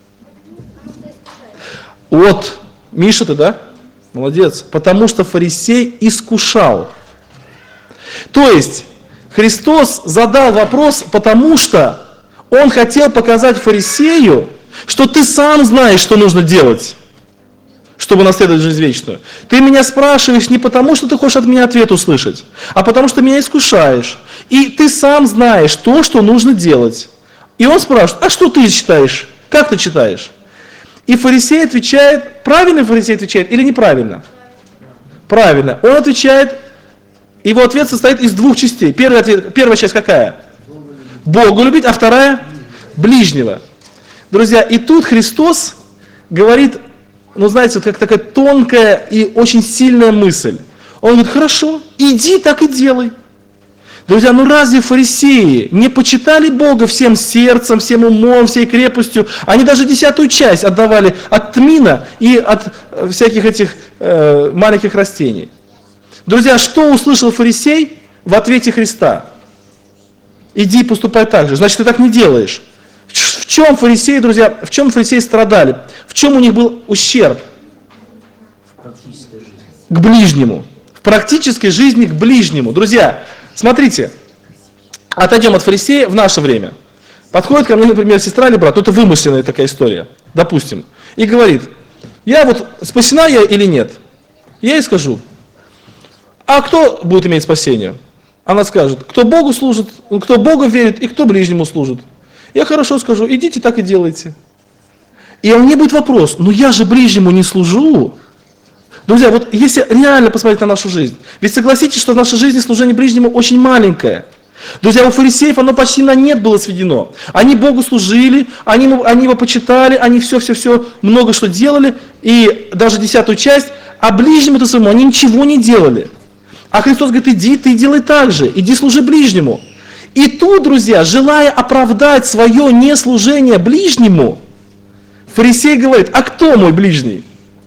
Вот, Миша ты, да? Молодец. Потому что фарисей искушал. То есть, Христос задал вопрос, потому что он хотел показать фарисею, что ты сам знаешь, что нужно делать, чтобы наследовать жизнь вечную. Ты меня спрашиваешь не потому, что ты хочешь от меня ответ услышать, а потому что меня искушаешь. И ты сам знаешь то, что нужно делать. И он спрашивает: а что ты читаешь? Как ты читаешь? И фарисей отвечает, правильно фарисей отвечает или неправильно? Правильно. Он отвечает, его ответ состоит из двух частей. Первая часть какая? Бога любить, а вторая? Ближнего. Друзья, и тут Христос говорит, знаете, как такая тонкая и очень сильная мысль. Он говорит: хорошо, иди так и делай. Друзья, разве фарисеи не почитали Бога всем сердцем, всем умом, всей крепостью? Они даже 10-ю часть отдавали от тмина и от всяких этих маленьких растений. Друзья, что услышал фарисей в ответе Христа? Иди поступай так же. Значит, ты так не делаешь. В чем фарисеи, друзья, в чем фарисеи страдали? В чем у них был ущерб? К ближнему. В практической жизни к ближнему. Друзья, смотрите, отойдем от фарисея в наше время. Подходит ко мне, например, сестра или брат, это вымышленная такая история, допустим, и говорит: я спасена я или нет? Я ей скажу: а кто будет иметь спасение? Она скажет: кто Богу служит, кто Богу верит и кто ближнему служит. Я хорошо скажу: идите так и делайте. И у меня будет вопрос: я же ближнему не служу. Друзья, если реально посмотреть на нашу жизнь, ведь согласитесь, что в нашей жизни служение ближнему очень маленькое. Друзья, у фарисеев оно почти на нет было сведено. Они Богу служили, они его почитали, они все много что делали, и даже 10-ю часть, а ближнему-то своему они ничего не делали. А Христос говорит: иди, ты делай так же, иди служи ближнему. И тут, друзья, желая оправдать свое неслужение ближнему, фарисей говорит: а кто мой ближний?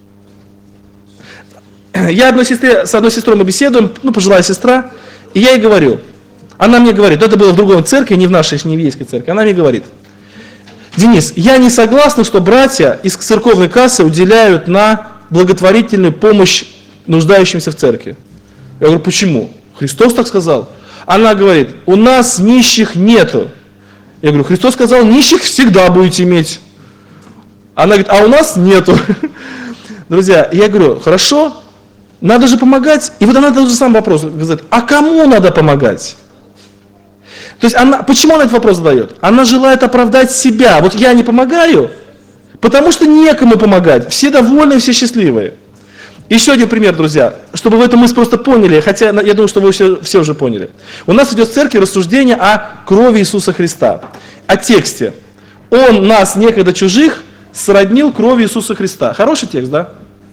Я с одной сестрой мы беседуем, пожилая сестра, и я ей говорю, она мне говорит, это было в другой церкви, не в нашей, не в еврейской церкви, она мне говорит: Денис, я не согласна, что братья из церковной кассы уделяют на благотворительную помощь нуждающимся в церкви. Я говорю, почему? Христос так сказал. Она говорит, у нас нищих нету. Я говорю, Христос сказал, нищих всегда будете иметь. Она говорит, а у нас нету. Друзья, я говорю, хорошо, надо же помогать. И вот она тот же самый вопрос говорит, а кому надо помогать? То есть она, почему она этот вопрос задает? Она желает оправдать себя. Вот я не помогаю, потому что некому помогать. Все довольны, все счастливые. Еще один пример, друзья, чтобы вы эту мысль просто поняли, хотя я думаю, что вы все уже поняли. У нас идет в церкви рассуждение о крови Иисуса Христа, о тексте. Он нас, некогда чужих, сроднил кровью Иисуса Христа. Хороший текст, да?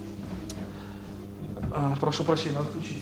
Прошу прощения, надо включить.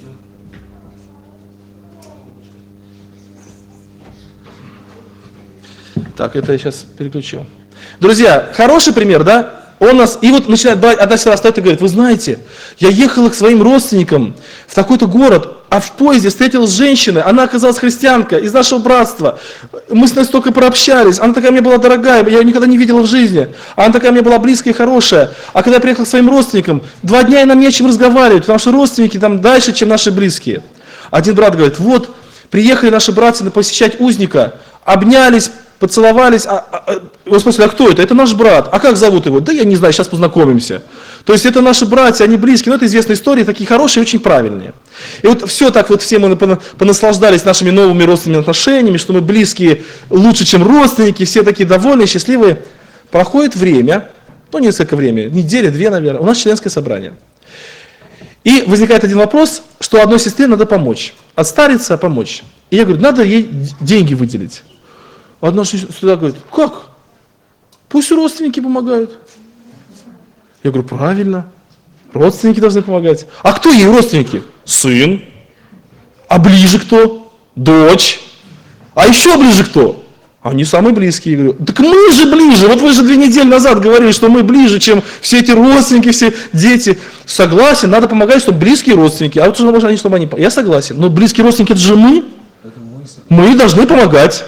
Так, это я сейчас переключил. Друзья, хороший пример, да? Он нас, и вот начинает брать, одна сестра стоит и говорит, вы знаете, я ехала к своим родственникам в такой-то город, а в поезде встретилась женщина, она оказалась христианка из нашего братства, мы с ней столько прообщались, она такая мне была дорогая, я ее никогда не видела в жизни, она такая мне была близкая и хорошая, а когда я приехал к своим родственникам, 2 дня и нам не о чем разговаривать, потому что родственники там дальше, чем наши близкие. Один брат говорит, вот, приехали наши братья посещать узника, обнялись, поцеловались, вы спросили, а кто это? Это наш брат. А как зовут его? Да я не знаю, сейчас познакомимся. То есть это наши братья, они близкие, но это известные истории, такие хорошие, очень правильные. И вот все так вот, все мы понаслаждались нашими новыми родственными отношениями, что мы близкие лучше, чем родственники, все такие довольные, счастливые. Проходит время, несколько времени, неделя, 2, наверное, у нас членское собрание. И возникает один вопрос, что одной сестре надо помочь, отстариться, помочь. И я говорю, надо ей деньги выделить. Одна сюда говорит, как? Пусть родственники помогают. Я говорю, правильно. Родственники должны помогать. А кто ей родственники? Сын. А ближе кто? Дочь. А еще ближе кто? Они самые близкие. Я говорю, так мы же ближе. Вот вы же 2 недели назад говорили, что мы ближе, чем все эти родственники, все дети. Согласен, надо помогать, чтобы близкие родственники. А вот что нужно, чтобы они... Я согласен. Но близкие родственники, это же мы. Мы должны помогать.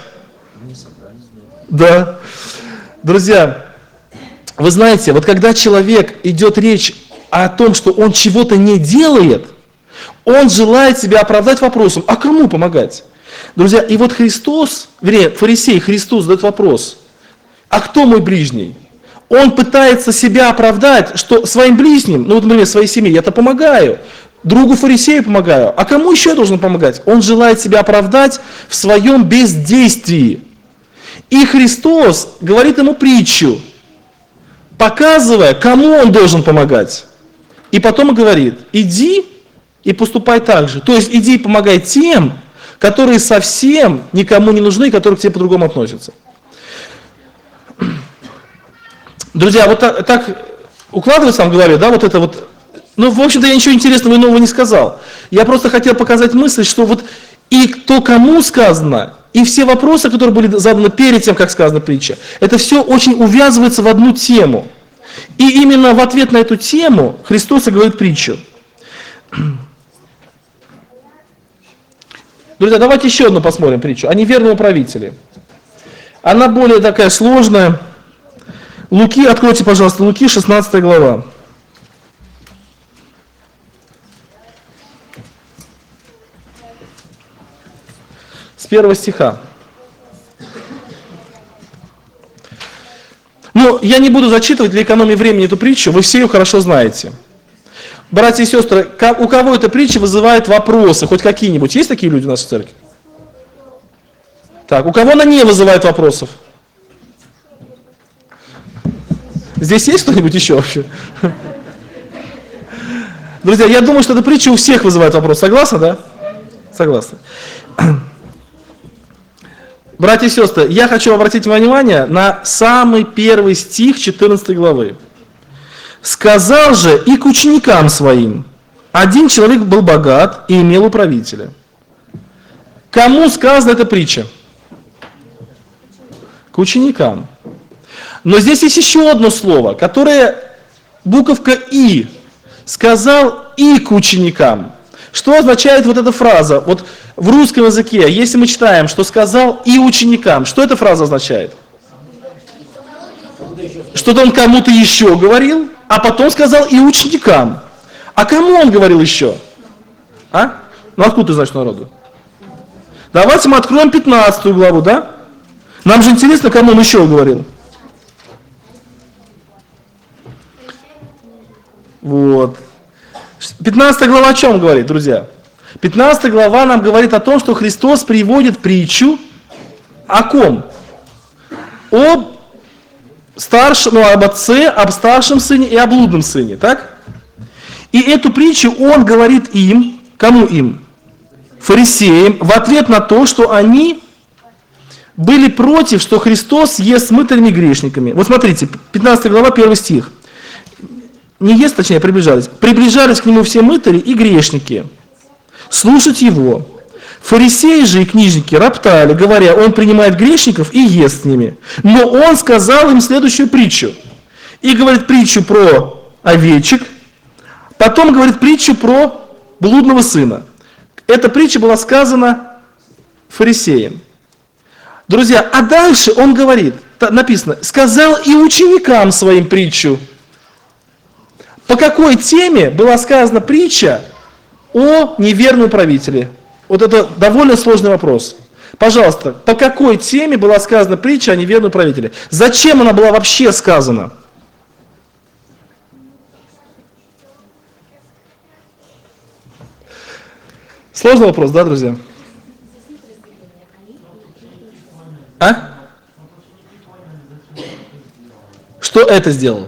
Да. Друзья, вы знаете, вот когда человек, идет речь о том, что он чего-то не делает, он желает себя оправдать вопросом, а кому помогать? Друзья, и вот Христос, вернее, фарисей Христос задает вопрос, а кто мой ближний? Он пытается себя оправдать, что своим ближним, вот, например, своей семье я-то помогаю, другу фарисею помогаю, а кому еще я должен помогать? Он желает себя оправдать в своем бездействии. И Христос говорит ему притчу, показывая, кому он должен помогать. И потом он говорит, иди и поступай так же. То есть иди и помогай тем, которые совсем никому не нужны, которые к тебе по-другому относятся. Друзья, вот так укладывается там в голове, да, вот это вот. Ну, в общем-то, я ничего интересного и нового не сказал. Я просто хотел показать мысль, что вот и кто кому сказано, и все вопросы, которые были заданы перед тем, как сказана притча, это все очень увязывается в одну тему. И именно в ответ на эту тему Христос и говорит притчу. Друзья, давайте еще одну посмотрим притчу о неверном управителе. Она более такая сложная. Луки, откройте, пожалуйста, Луки, 16 глава. С 1 стиха. Ну, я не буду зачитывать для экономии времени эту притчу, вы все ее хорошо знаете. Братья и сестры, у кого эта притча вызывает вопросы, хоть какие-нибудь? Есть такие люди у нас в церкви? Так, у кого она не вызывает вопросов? Здесь есть кто-нибудь еще вообще? Друзья, я думаю, что эта притча у всех вызывает вопрос. Согласны, да? Согласны. Братья и сестры, я хочу обратить внимание на самый первый стих 14 главы. «Сказал же и к ученикам своим, один человек был богат и имел управителя». Кому сказана эта притча? К ученикам. Но здесь есть еще одно слово, которое буковка «и». «Сказал и к ученикам». Что означает вот эта фраза? Вот в русском языке, если мы читаем, что сказал и ученикам, что эта фраза означает? Что-то он кому-то еще говорил? А потом сказал и ученикам. А кому он говорил еще? А? Ну откуда ты знаешь народу? Давайте мы откроем 15 главу, да? Нам же интересно, кому он еще говорил. Вот. 15 глава о чем говорит, друзья? 15 глава нам говорит о том, что Христос приводит притчу о ком? Об старшем, об отце, об старшем сыне и о блудном сыне, так? И эту притчу он говорит им, кому им? Фарисеям, в ответ на то, что они были против, что Христос ест с мытарями и грешниками. Вот смотрите, 15 глава, 1 стих. Не ест, точнее, приближались. Приближались к нему все мытари и грешники. Слушать его. Фарисеи же и книжники роптали, говоря, он принимает грешников и ест с ними. Но он сказал им следующую притчу. И говорит притчу про овечек, потом говорит притчу про блудного сына. Эта притча была сказана фарисеям. Друзья, а дальше он говорит, написано, сказал и ученикам своим притчу. По какой теме была сказана притча о неверном правителе? Вот это довольно сложный вопрос. Пожалуйста, по какой теме была сказана притча о неверном правителе? Зачем она была вообще сказана? Сложный вопрос, да, друзья? А? Что это сделало?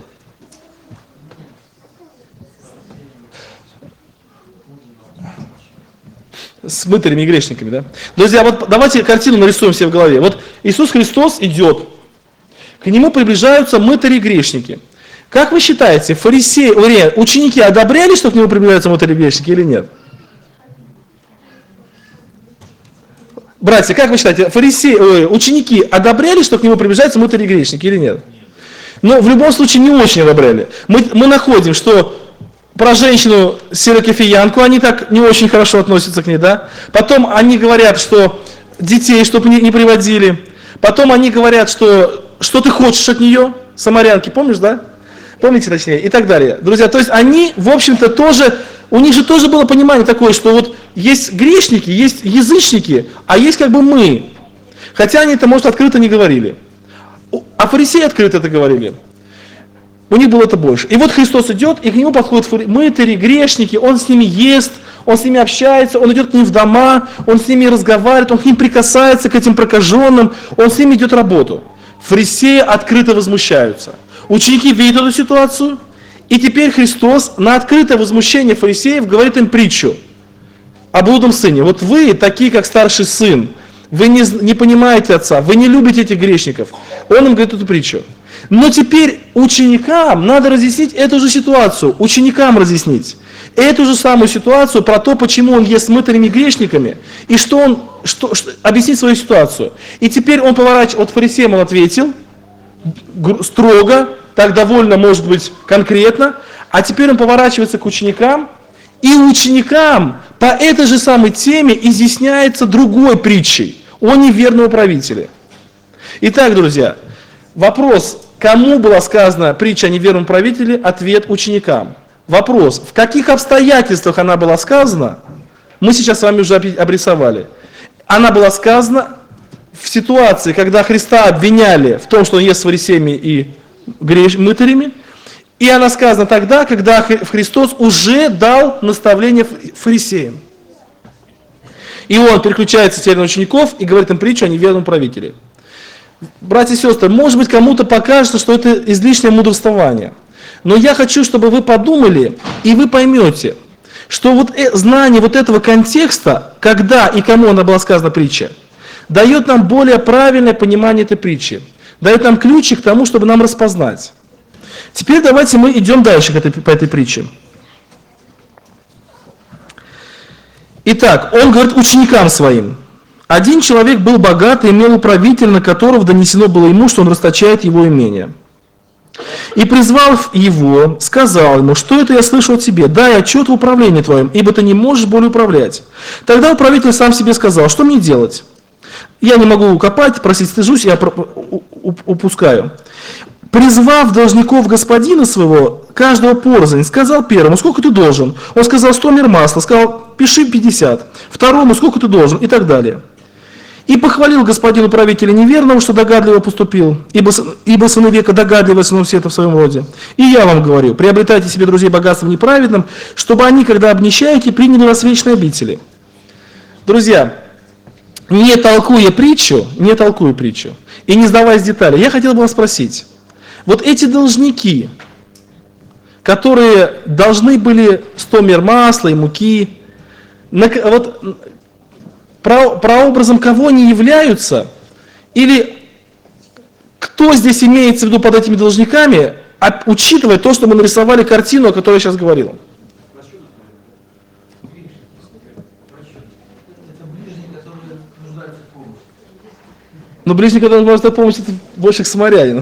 С мытарями и грешниками, да? Друзья, вот давайте картину нарисуем себе в голове. Вот Иисус Христос идет, к нему приближаются мытари и грешники. Как вы считаете, фарисеи, ученики одобряли, что к нему приближаются мытари и грешники или нет? Братья, как вы считаете, ученики одобряли, что к нему приближаются мытари и грешники или нет? Но в любом случае не очень одобряли. Мы находим, что про женщину сирокефиянку они так не очень хорошо относятся к ней, да? Потом они говорят, что детей, чтобы не приводили. Потом они говорят, что ты хочешь от нее, самарянки, помнишь, да? Помните, точнее, и так далее. Друзья, то есть они, в общем-то, тоже, у них же тоже было понимание такое, что вот есть грешники, есть язычники, а есть как бы мы. Хотя они это, может, открыто не говорили. А фарисеи открыто это говорили. У них было это больше. И вот Христос идет, и к нему подходят мытари, грешники, он с ними ест, он с ними общается, он идет к ним в дома, он с ними разговаривает, он к ним прикасается, к этим прокаженным, он с ними идет работу. Фарисеи открыто возмущаются. Ученики видят эту ситуацию, и теперь Христос на открытое возмущение фарисеев говорит им притчу о блудном сыне. Вот вы такие, как старший сын, вы не понимаете отца, вы не любите этих грешников. Он им говорит эту притчу. Но теперь ученикам надо разъяснить эту же ситуацию, ученикам разъяснить эту же самую ситуацию про то, почему он ест с мытарями и грешниками, и объяснить свою ситуацию. И теперь он поворачивается, вот фарисеям он ответил, строго, так довольно, может быть, конкретно, а теперь он поворачивается к ученикам, и ученикам по этой же самой теме изъясняется другой притчей о неверном правителе. Итак, друзья, вопрос, кому была сказана притча о неверном правителе, ответ ученикам. Вопрос, в каких обстоятельствах она была сказана, мы сейчас с вами уже обрисовали. Она была сказана в ситуации, когда Христа обвиняли в том, что он ест с фарисеями и мытарями, и она сказана тогда, когда Христос уже дал наставление фарисеям. И он переключается теперь на учеников и говорит им притчу о неверном правителе. Братья и сестры, может быть, кому-то покажется, что это излишнее мудрствование. Но я хочу, чтобы вы подумали, и вы поймете, что вот знание вот этого контекста, когда и кому она была сказана притча, дает нам более правильное понимание этой притчи, дает нам ключи к тому, чтобы нам распознать. Теперь давайте мы идем дальше по этой притче. Итак, он говорит ученикам своим. Один человек был богат и имел управителя, на которого донесено было ему, что он расточает его имение. И призвав его, сказал ему, что это я слышу от тебя, дай отчет в управлении твоем, ибо ты не можешь более управлять. Тогда управитель сам себе сказал, что мне делать? Я не могу копать, просить стыжусь, я упускаю. призвав должников господина своего, каждого порознь, сказал первому, сколько ты должен? Он сказал 100 мер масла, сказал, пиши 50. Второму, сколько ты должен? И так далее. И похвалил господин управителя неверного, что догадливо поступил, ибо сыны века догадливые сыны все это в своем роде. И я вам говорю, приобретайте себе друзей богатством неправедным, чтобы они, когда обнищаете, приняли вас в вечные обители. Друзья, не толкуя притчу, и не сдаваясь в детали, я хотел бы вас спросить, вот эти должники, которые должны были 100 мер масла и муки, вот прообразом кого они являются, или кто здесь имеется в виду под этими должниками, учитывая то, что мы нарисовали картину, о которой я сейчас говорил. Но ближний, который нуждается в помощи, это больше к самарянину.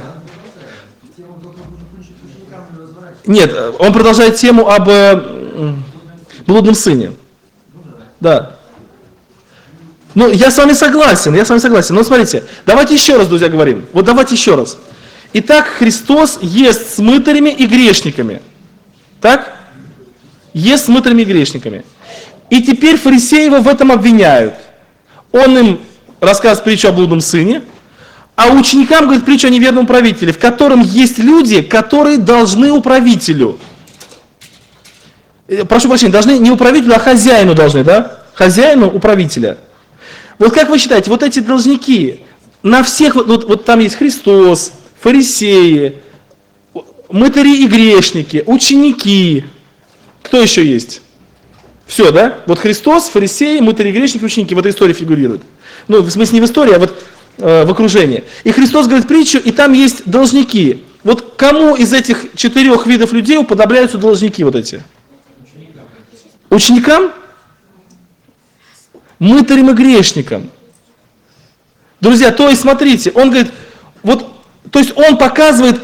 Нет, он продолжает тему об блудном сыне. Да. Ну, я с вами согласен. Но смотрите, давайте еще раз, друзья, говорим. Вот давайте еще раз. Итак, Христос ест с мытарями и грешниками. Так? Ест с мытарями и грешниками. И теперь фарисеи его в этом обвиняют. Он им рассказывает притчу о блудном сыне, а ученикам говорит притчу о неверном правителе, в котором есть люди, которые должны управителю. Прошу прощения, должны не управителю, а хозяину должны, да? Хозяину управителя. Вот как вы считаете, вот эти должники, на всех, вот там есть Христос, фарисеи, мытари и грешники, ученики, кто еще есть? Все, да? Вот Христос, фарисеи, мытари, грешники, ученики в этой истории фигурируют. Ну, в смысле не в истории, а вот в окружении. И Христос говорит притчу, и там есть должники. Вот кому из этих 4 видов людей уподобляются должники вот эти? Ученикам? Мытарям и грешникам. Друзья, то есть смотрите, он говорит, вот, то есть он показывает,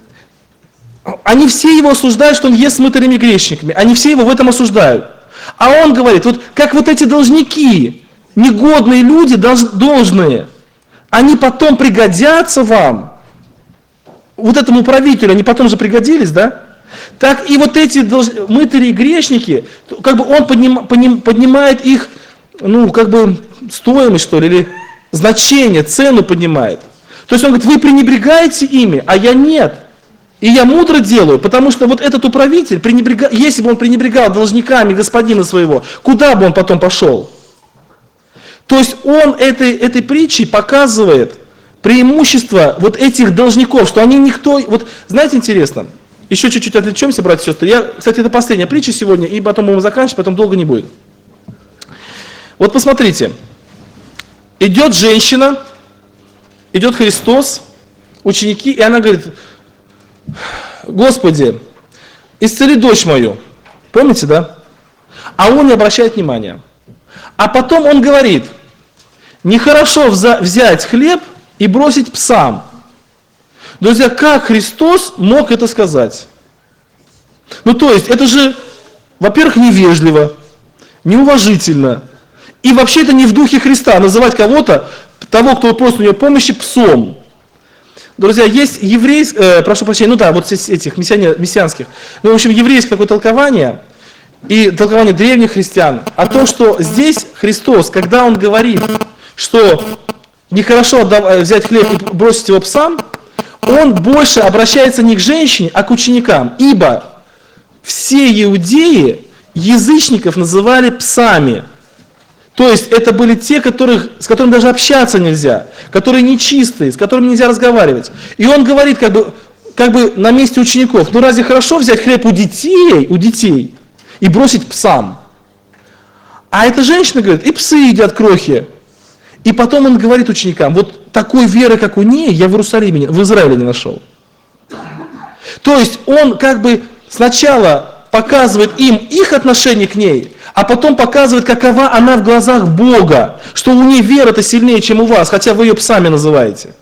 они все его осуждают, что он ест с мытарями и грешниками. Они все его в этом осуждают. А он говорит, вот как вот эти должники, негодные люди, должные, они потом пригодятся вам, вот этому правителю, они потом же пригодились, да? Так и вот эти мытари и грешники, как бы он поднимает их, ну, как бы стоимость, что ли, или значение, цену поднимает. То есть он говорит, вы пренебрегаете ими, а я нет. И я мудро делаю, потому что вот этот управитель, если бы он пренебрегал должниками господина своего, куда бы он потом пошел? То есть он этой притчей показывает преимущество вот этих должников, что они никто... Вот знаете, интересно, еще чуть-чуть отвлечемся, братья и сестры. Кстати, это последняя притча сегодня, и потом мы заканчиваем, потом долго не будет. Вот посмотрите, идет женщина, идет Христос, ученики, и она говорит, Господи, исцели дочь мою. Помните, да? А он не обращает внимания. А потом он говорит, нехорошо взять хлеб и бросить псам. Друзья, как Христос мог это сказать? Ну, то есть, это же, во-первых, невежливо, неуважительно. И вообще это не в духе Христа, называть кого-то, того, кто просит у него помощи, псом. Друзья, есть прошу прощения, ну да, вот этих мессианских, ну, в общем, еврейское такое толкование, и толкование древних христиан, о том, что здесь Христос, когда Он говорит, что нехорошо взять хлеб и бросить его псам, Он больше обращается не к женщине, а к ученикам, ибо все иудеи язычников называли псами. То есть это были те, с которыми даже общаться нельзя, которые нечистые, с которыми нельзя разговаривать. И он говорит как бы на месте учеников, ну разве хорошо взять хлеб у детей и бросить псам? А эта женщина говорит, и псы едят крохи. И потом он говорит ученикам, вот такой веры, как у ней, я в Израиле не нашел. То есть он как бы сначала показывает им их отношение к ней, а потом показывает, какова она в глазах Бога, что у нее вера-то сильнее, чем у вас, хотя вы ее псами называете.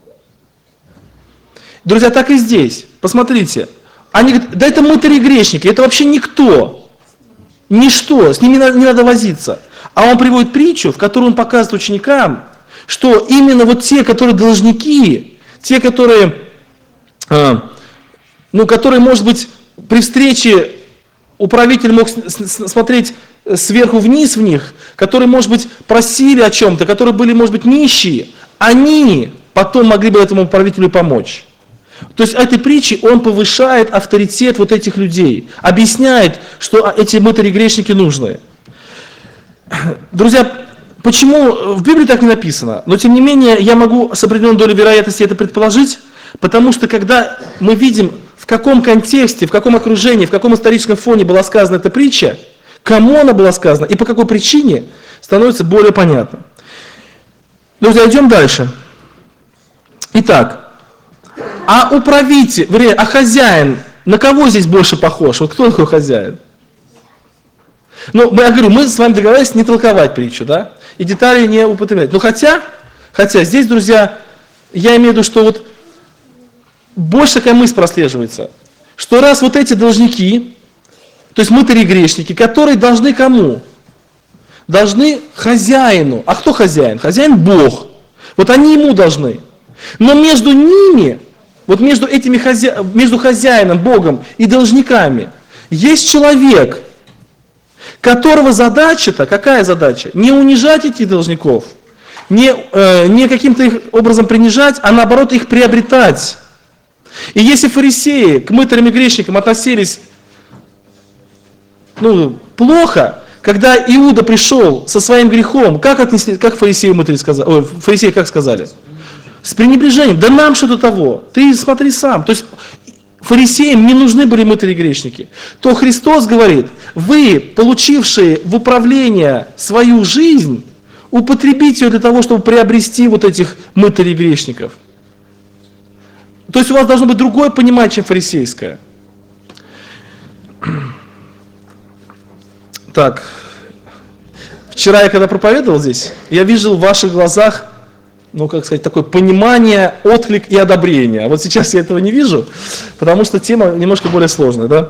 Друзья, так и здесь. Посмотрите. Они говорят, да это мытари и грешники, это вообще никто. Ничто, с ними не надо возиться. А он приводит притчу, в которой он показывает ученикам, что именно вот те, которые должники, те, которые ну, который, может быть, при встрече управитель мог смотреть сверху вниз в них, которые, может быть, просили о чем-то, которые были, может быть, нищие, они потом могли бы этому управителю помочь. То есть этой притчей он повышает авторитет вот этих людей, объясняет, что эти мытари грешники нужны. Друзья, почему в Библии так не написано? Но тем не менее я могу с определенной долей вероятности это предположить, потому что когда мы видим, в каком контексте, в каком окружении, в каком историческом фоне была сказана эта притча, кому она была сказана и по какой причине, становится более понятно. Друзья, идем дальше. Итак, а управитель, вернее, а хозяин, на кого здесь больше похож? Вот кто такой хозяин? Ну, я говорю, мы с вами договорились не толковать притчу, да? И детали не употреблять. Но хотя здесь, друзья, я имею в виду, что вот больше такая мысль прослеживается, что раз вот эти должники, то есть мытари грешники, которые должны кому? Должны хозяину. А кто хозяин? Хозяин Бог. Вот они ему должны. Но между ними, вот между этими между хозяином, Богом и должниками, есть человек, которого задача-то, какая задача? Не унижать этих должников, не каким-то их образом принижать, а наоборот их приобретать. И если фарисеи к мытарям и грешникам относились плохо, когда Иуда пришел со своим грехом, как фарисеи как сказали? С пренебрежением. Да нам что-то того. Ты смотри сам. То есть фарисеям не нужны были мытари и грешники. То Христос говорит, вы, получившие в управление свою жизнь, употребите ее для того, чтобы приобрести вот этих мытарей и грешников. То есть у вас должно быть другое понимание, чем фарисейское. Так, вчера я когда проповедовал здесь, я видел в ваших глазах, такое понимание, отклик и одобрение. А вот сейчас я этого не вижу, потому что тема немножко более сложная, да?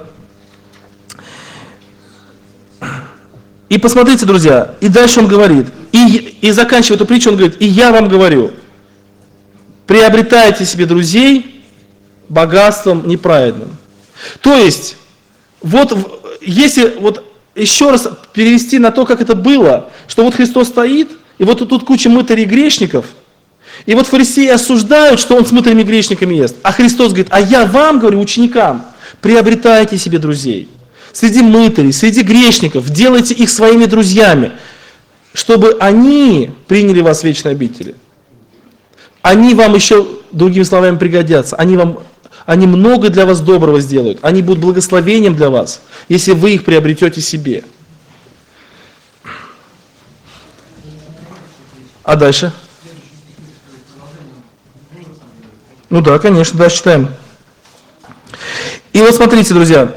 И посмотрите, друзья, и дальше он говорит, и заканчивая эту притчу, он говорит, и я вам говорю, приобретайте себе друзей богатством неправедным. То есть, если еще раз перевести на то, как это было, что вот Христос стоит, и вот тут куча мытарей и грешников, и вот фарисеи осуждают, что он с мытарями и грешниками ест, а Христос говорит, а я вам, говорю, ученикам, приобретайте себе друзей. Среди мытарей, среди грешников, делайте их своими друзьями, чтобы они приняли вас в вечной обители. Они вам еще, другими словами, пригодятся. Они много для вас доброго сделают. Они будут благословением для вас, если вы их приобретете себе. А дальше? Ну да, конечно, дальше читаем. И вот смотрите, друзья.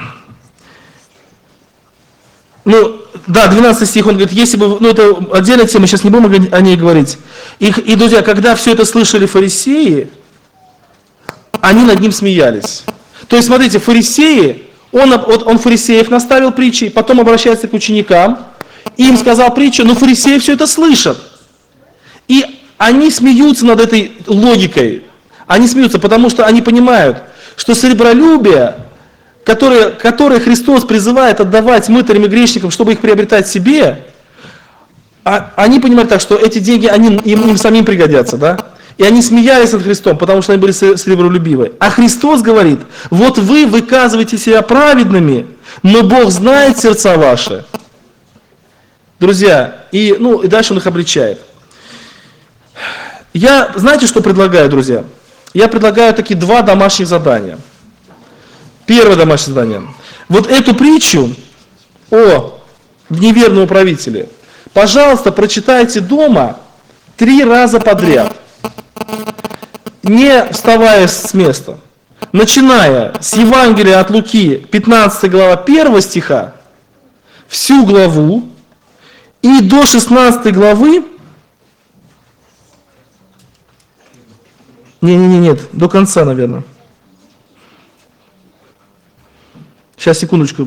12 стих, он говорит, если бы, это отдельная тема, сейчас не будем о ней говорить. И, друзья, когда все это слышали фарисеи, они над ним смеялись. То есть, смотрите, фарисеи, он фарисеев наставил притчей, потом обращается к ученикам, им сказал притчу, но фарисеи все это слышат. И они смеются над этой логикой. Они смеются, потому что они понимают, что сребролюбие, которое Христос призывает отдавать мытарям и грешникам, чтобы их приобретать себе, они понимают так, что эти деньги им самим пригодятся, да? И они смеялись над Христом, потому что они были сребролюбивы. А Христос говорит, вот вы выказываете себя праведными, но Бог знает сердца ваши. Друзья, и дальше он их обличает. Я, знаете, что предлагаю, друзья? Я предлагаю такие 2 домашних задания. Первое домашнее задание. Вот эту притчу о неверном управителе, пожалуйста, прочитайте дома 3 раза подряд, не вставая с места. Начиная с Евангелия от Луки, 15 глава 1 стиха, всю главу, и до 16 главы, нет, до конца, наверное. Сейчас, секундочку.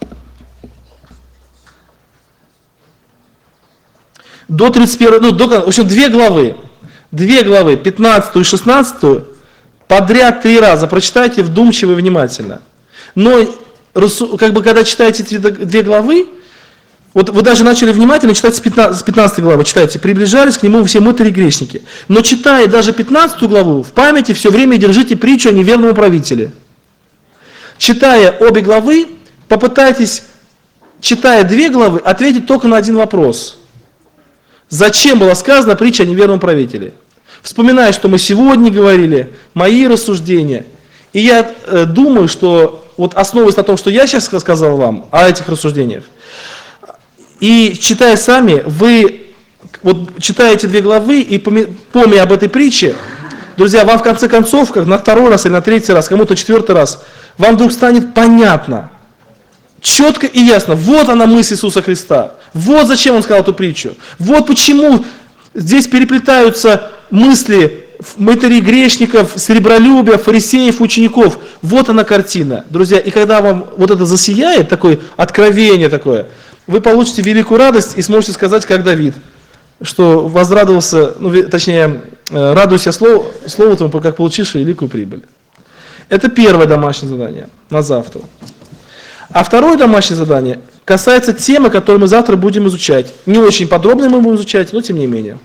До 31, в общем, 2 главы, 15 и 16, подряд 3 раза прочитайте вдумчиво и внимательно. Но как бы когда читаете эти 2 главы, вот вы даже начали внимательно читать с 15 главы, читайте, приближались к нему все мытари и грешники. Но читая даже 15 главу, в памяти все время держите притчу о неверном управителе. Читая обе главы, попытайтесь, читая 2 главы, ответить только на один вопрос. Зачем была сказана притча о неверном правителе? Вспоминая, что мы сегодня говорили, мои рассуждения. И я думаю, что вот основываясь на том, что я сейчас сказал вам о этих рассуждениях, и читая сами, вы вот читаете 2 главы и помня об этой притче, друзья, вам в конце концов, как на 2-й раз или на 3-й раз, кому-то 4-й раз, вам вдруг станет понятно, четко и ясно, вот она мысль Иисуса Христа, вот зачем Он сказал эту притчу, вот почему здесь переплетаются мысли мытарей, грешников, серебролюбия, фарисеев, учеников. Вот она картина, друзья. И когда вам вот это засияет, такое откровение такое, вы получите великую радость и сможете сказать, как Давид, что возрадовался, точнее, радуйся слову твоему, как получивший великую прибыль. Это первое домашнее задание на завтра. А второе домашнее задание касается темы, которую мы завтра будем изучать. Не очень подробно мы будем изучать, но тем не менее.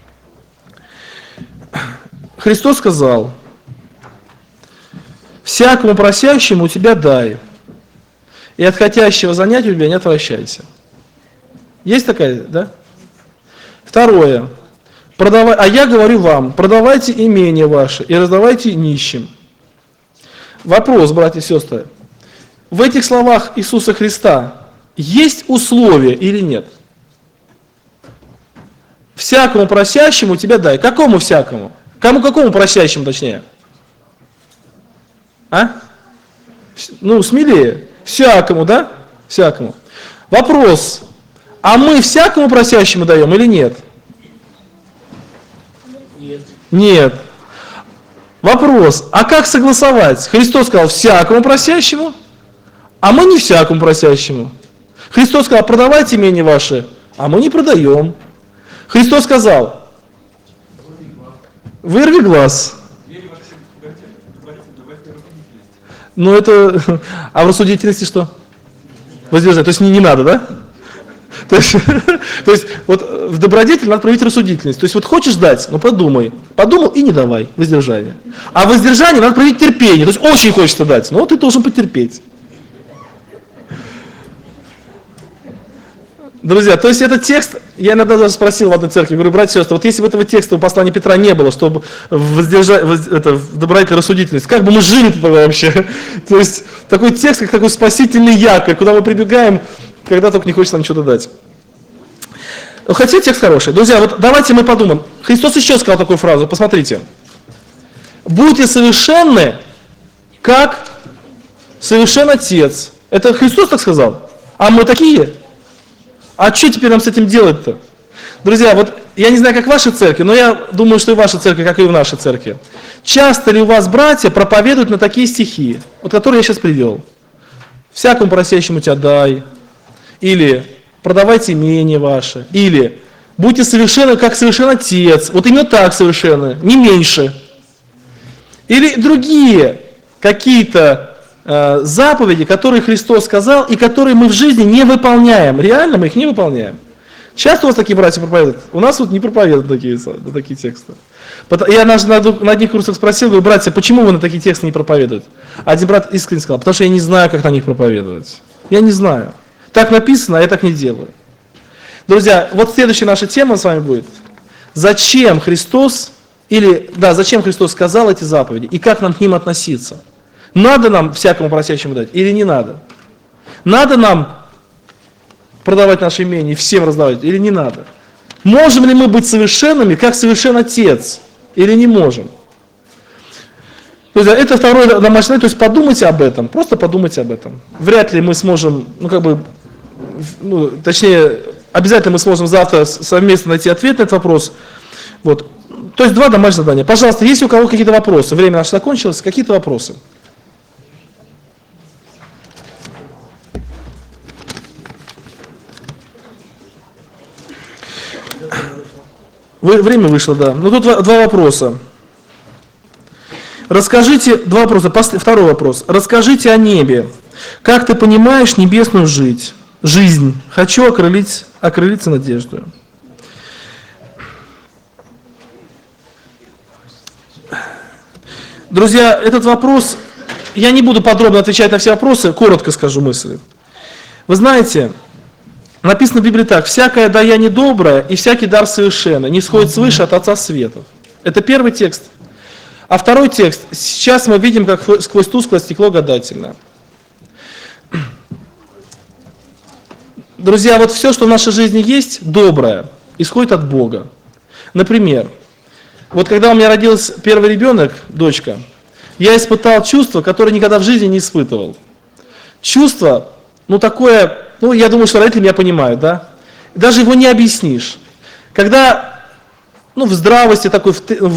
Христос сказал: «Всякому просящему у тебя дай, и от хотящего занять у тебя не отвращайся». Есть такая, да? Второе. А я говорю вам, продавайте имение ваше и раздавайте нищим. Вопрос, братья и сестры. В этих словах Иисуса Христа есть условия или нет? Всякому просящему у тебя дай. Какому всякому? Какому просящему, точнее? А? Смелее. Всякому, да? Всякому. Вопрос. А мы всякому просящему даем или нет? Нет. Нет. Вопрос. А как согласовать? Христос сказал всякому просящему, а мы не всякому просящему. Христос сказал, продавайте имение ваше, а мы не продаем. Христос сказал, вырви глаз. Ну это, а в рассудительности что? Воздержание, то есть не надо, да? То есть вот в добродетель надо проявить рассудительность. То есть вот хочешь дать, но подумай. Подумал и не давай, воздержание. А в воздержании надо проявить терпение. То есть очень хочется дать, но ты должен потерпеть. Друзья, то есть этот текст, я иногда даже спросил в одной церкви, говорю, братья и сестры, вот если бы этого текста у послания Петра не было, чтобы в добродетель рассудительность, как бы мы жили вообще? То есть такой текст, как такой спасительный якорь, куда мы прибегаем, когда только не хочется нам что-то дать. Хотя текст хороший. Друзья, вот давайте мы подумаем. Христос еще сказал такую фразу, посмотрите. Будьте совершенны, как совершен Отец. Это Христос так сказал? А мы такие? А что теперь нам с этим делать-то? Друзья, вот я не знаю, как в вашей церкви, но я думаю, что и в вашей церкви, как и в нашей церкви. Часто ли у вас братья проповедуют на такие стихи, вот которые я сейчас привел? Всякому просящему тебя дай. Или продавайте имение ваше. Или будьте совершенны, как совершен Отец. Вот именно так совершенны, не меньше. Или другие какие-то заповеди, которые Христос сказал, и которые мы в жизни не выполняем. Реально мы их не выполняем. Часто у вас такие братья проповедуют? У нас вот не проповедуют такие тексты. Я на одних курсах спросил, говорю, братья, почему вы на такие тексты не проповедуете? Один брат искренне сказал, потому что я не знаю, как на них проповедовать. Я не знаю. Так написано, а я так не делаю. Друзья, вот следующая наша тема с вами будет. Зачем Христос сказал эти заповеди и как нам к ним относиться? Надо нам всякому просящему дать или не надо? Надо нам продавать наше имение и всем раздавать или не надо? Можем ли мы быть совершенными, как совершен Отец, или не можем? Друзья, это второе домашнее задание, то есть подумайте об этом, просто подумайте об этом. Вряд ли мы сможем, точнее, обязательно мы сможем завтра совместно найти ответ на этот вопрос. Вот. То есть 2 домашних задания. Пожалуйста, есть у кого какие-то вопросы? Время наше закончилось, какие-то вопросы? Время вышло, да. Но тут 2 вопроса. Расскажите, два вопроса, второй вопрос. Расскажите о небе. Как ты понимаешь небесную жизнь? Хочу окрылиться надеждой. Друзья, этот вопрос, я не буду подробно отвечать на все вопросы, коротко скажу мысли. Вы знаете, написано в Библии так: «Всякое даяние доброе и всякий дар совершенный не сходит свыше от Отца Светов». Это первый текст. А второй текст: «Сейчас мы видим, как сквозь тусклое стекло гадательно». Друзья, вот все, что в нашей жизни есть, доброе, исходит от Бога. Например, вот когда у меня родился первый ребенок, дочка, я испытал чувство, которое никогда в жизни не испытывал. Чувство, такое, я думаю, что родители меня понимают, да? Даже его не объяснишь. Когда, в здравости такой,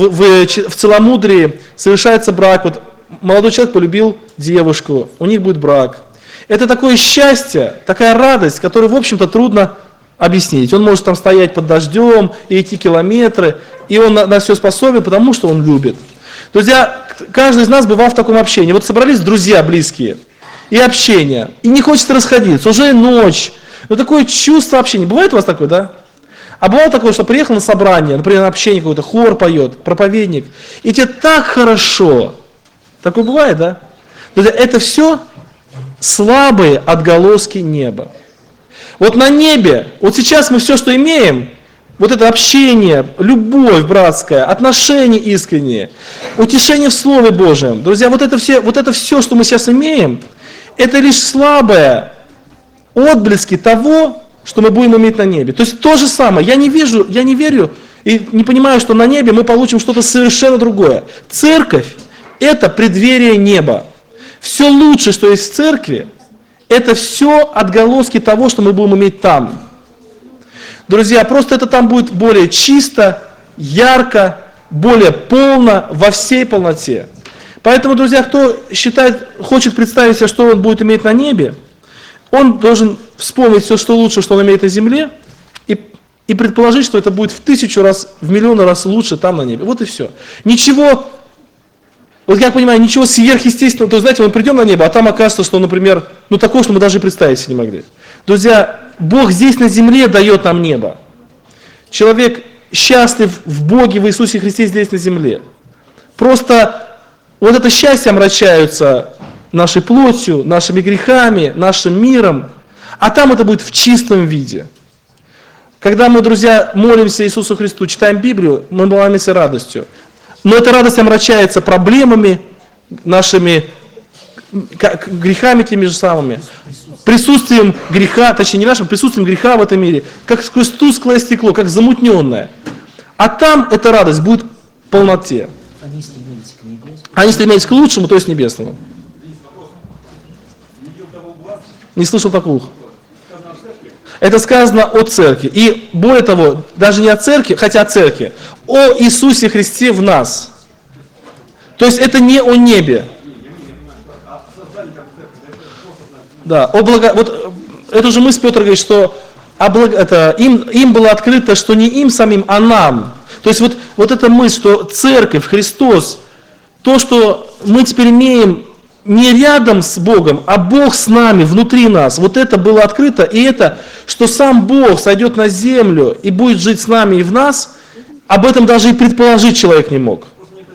в целомудрии совершается брак, вот молодой человек полюбил девушку, у них будет брак. Это такое счастье, такая радость, которую, в общем-то, трудно объяснить. Он может там стоять под дождем и идти километры, и он на все способен, потому что он любит. Друзья, каждый из нас бывал в таком общении. Вот собрались друзья близкие, и общение, и не хочется расходиться, уже ночь. Такое чувство общения. Бывает у вас такое, да? А бывало такое, что приехал на собрание, например, на общение какое-то, хор поет, проповедник, и тебе так хорошо. Такое бывает, да? Друзья, это все слабые отголоски неба. Вот на небе, вот сейчас мы все, что имеем, вот это общение, любовь братская, отношения искренние, утешение в Слове Божьем. Друзья, вот это все, что мы сейчас имеем, это лишь слабые отблески того, что мы будем иметь на небе. То есть то же самое. Я не верю и не понимаю, что на небе мы получим что-то совершенно другое. Церковь – это преддверие неба. Все лучшее, что есть в церкви, это все отголоски того, что мы будем иметь там. Друзья, просто это там будет более чисто, ярко, более полно, во всей полноте. Поэтому, друзья, кто хочет представить себе, что он будет иметь на небе, он должен вспомнить все, что лучше, что он имеет на земле, и предположить, что это будет в 1000 раз, в миллион раз лучше там на небе. Вот и все. Ничего, вот я понимаю, ничего сверхъестественного. То есть, знаете, мы придем на небо, а там окажется, что, например, такого, что мы даже и представить себе не могли. Друзья, Бог здесь на земле дает нам небо. Человек счастлив в Боге, в Иисусе Христе здесь на земле. Просто вот это счастье омрачаются нашей плотью, нашими грехами, нашим миром, а там это будет в чистом виде. Когда мы, друзья, молимся Иисусу Христу, читаем Библию, мы молимся радостью. Но эта радость омрачается проблемами, нашими грехами теми же самыми, присутствием греха, точнее не нашим, присутствием греха в этом мире, как сквозь тусклое стекло, как замутненное. А там эта радость будет в полноте. Они стремились к лучшему, то есть небесному. Не слышал такого. Это сказано о церкви. И более того, даже не о церкви, хотя о церкви, о Иисусе Христе в нас. То есть это не о небе. Да, вот эту же мысль Петр говорит, что им было открыто, что не им самим, а нам. То есть вот эта мысль, что церковь, Христос, то, что мы теперь имеем не рядом с Богом, а Бог с нами, внутри нас, вот это было открыто, и это, что сам Бог сойдет на землю и будет жить с нами и в нас, об этом даже и предположить человек не мог.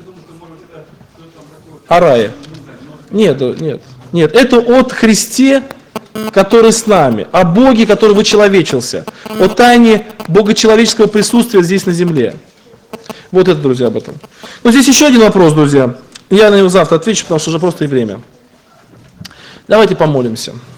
О рае. Нет, это от Христе, который с нами, о Боге, который вычеловечился, о тайне богочеловеческого присутствия здесь на земле. Вот это, друзья, об этом. Но здесь еще один вопрос, друзья. Я на него завтра отвечу, потому что уже просто и время. Давайте помолимся.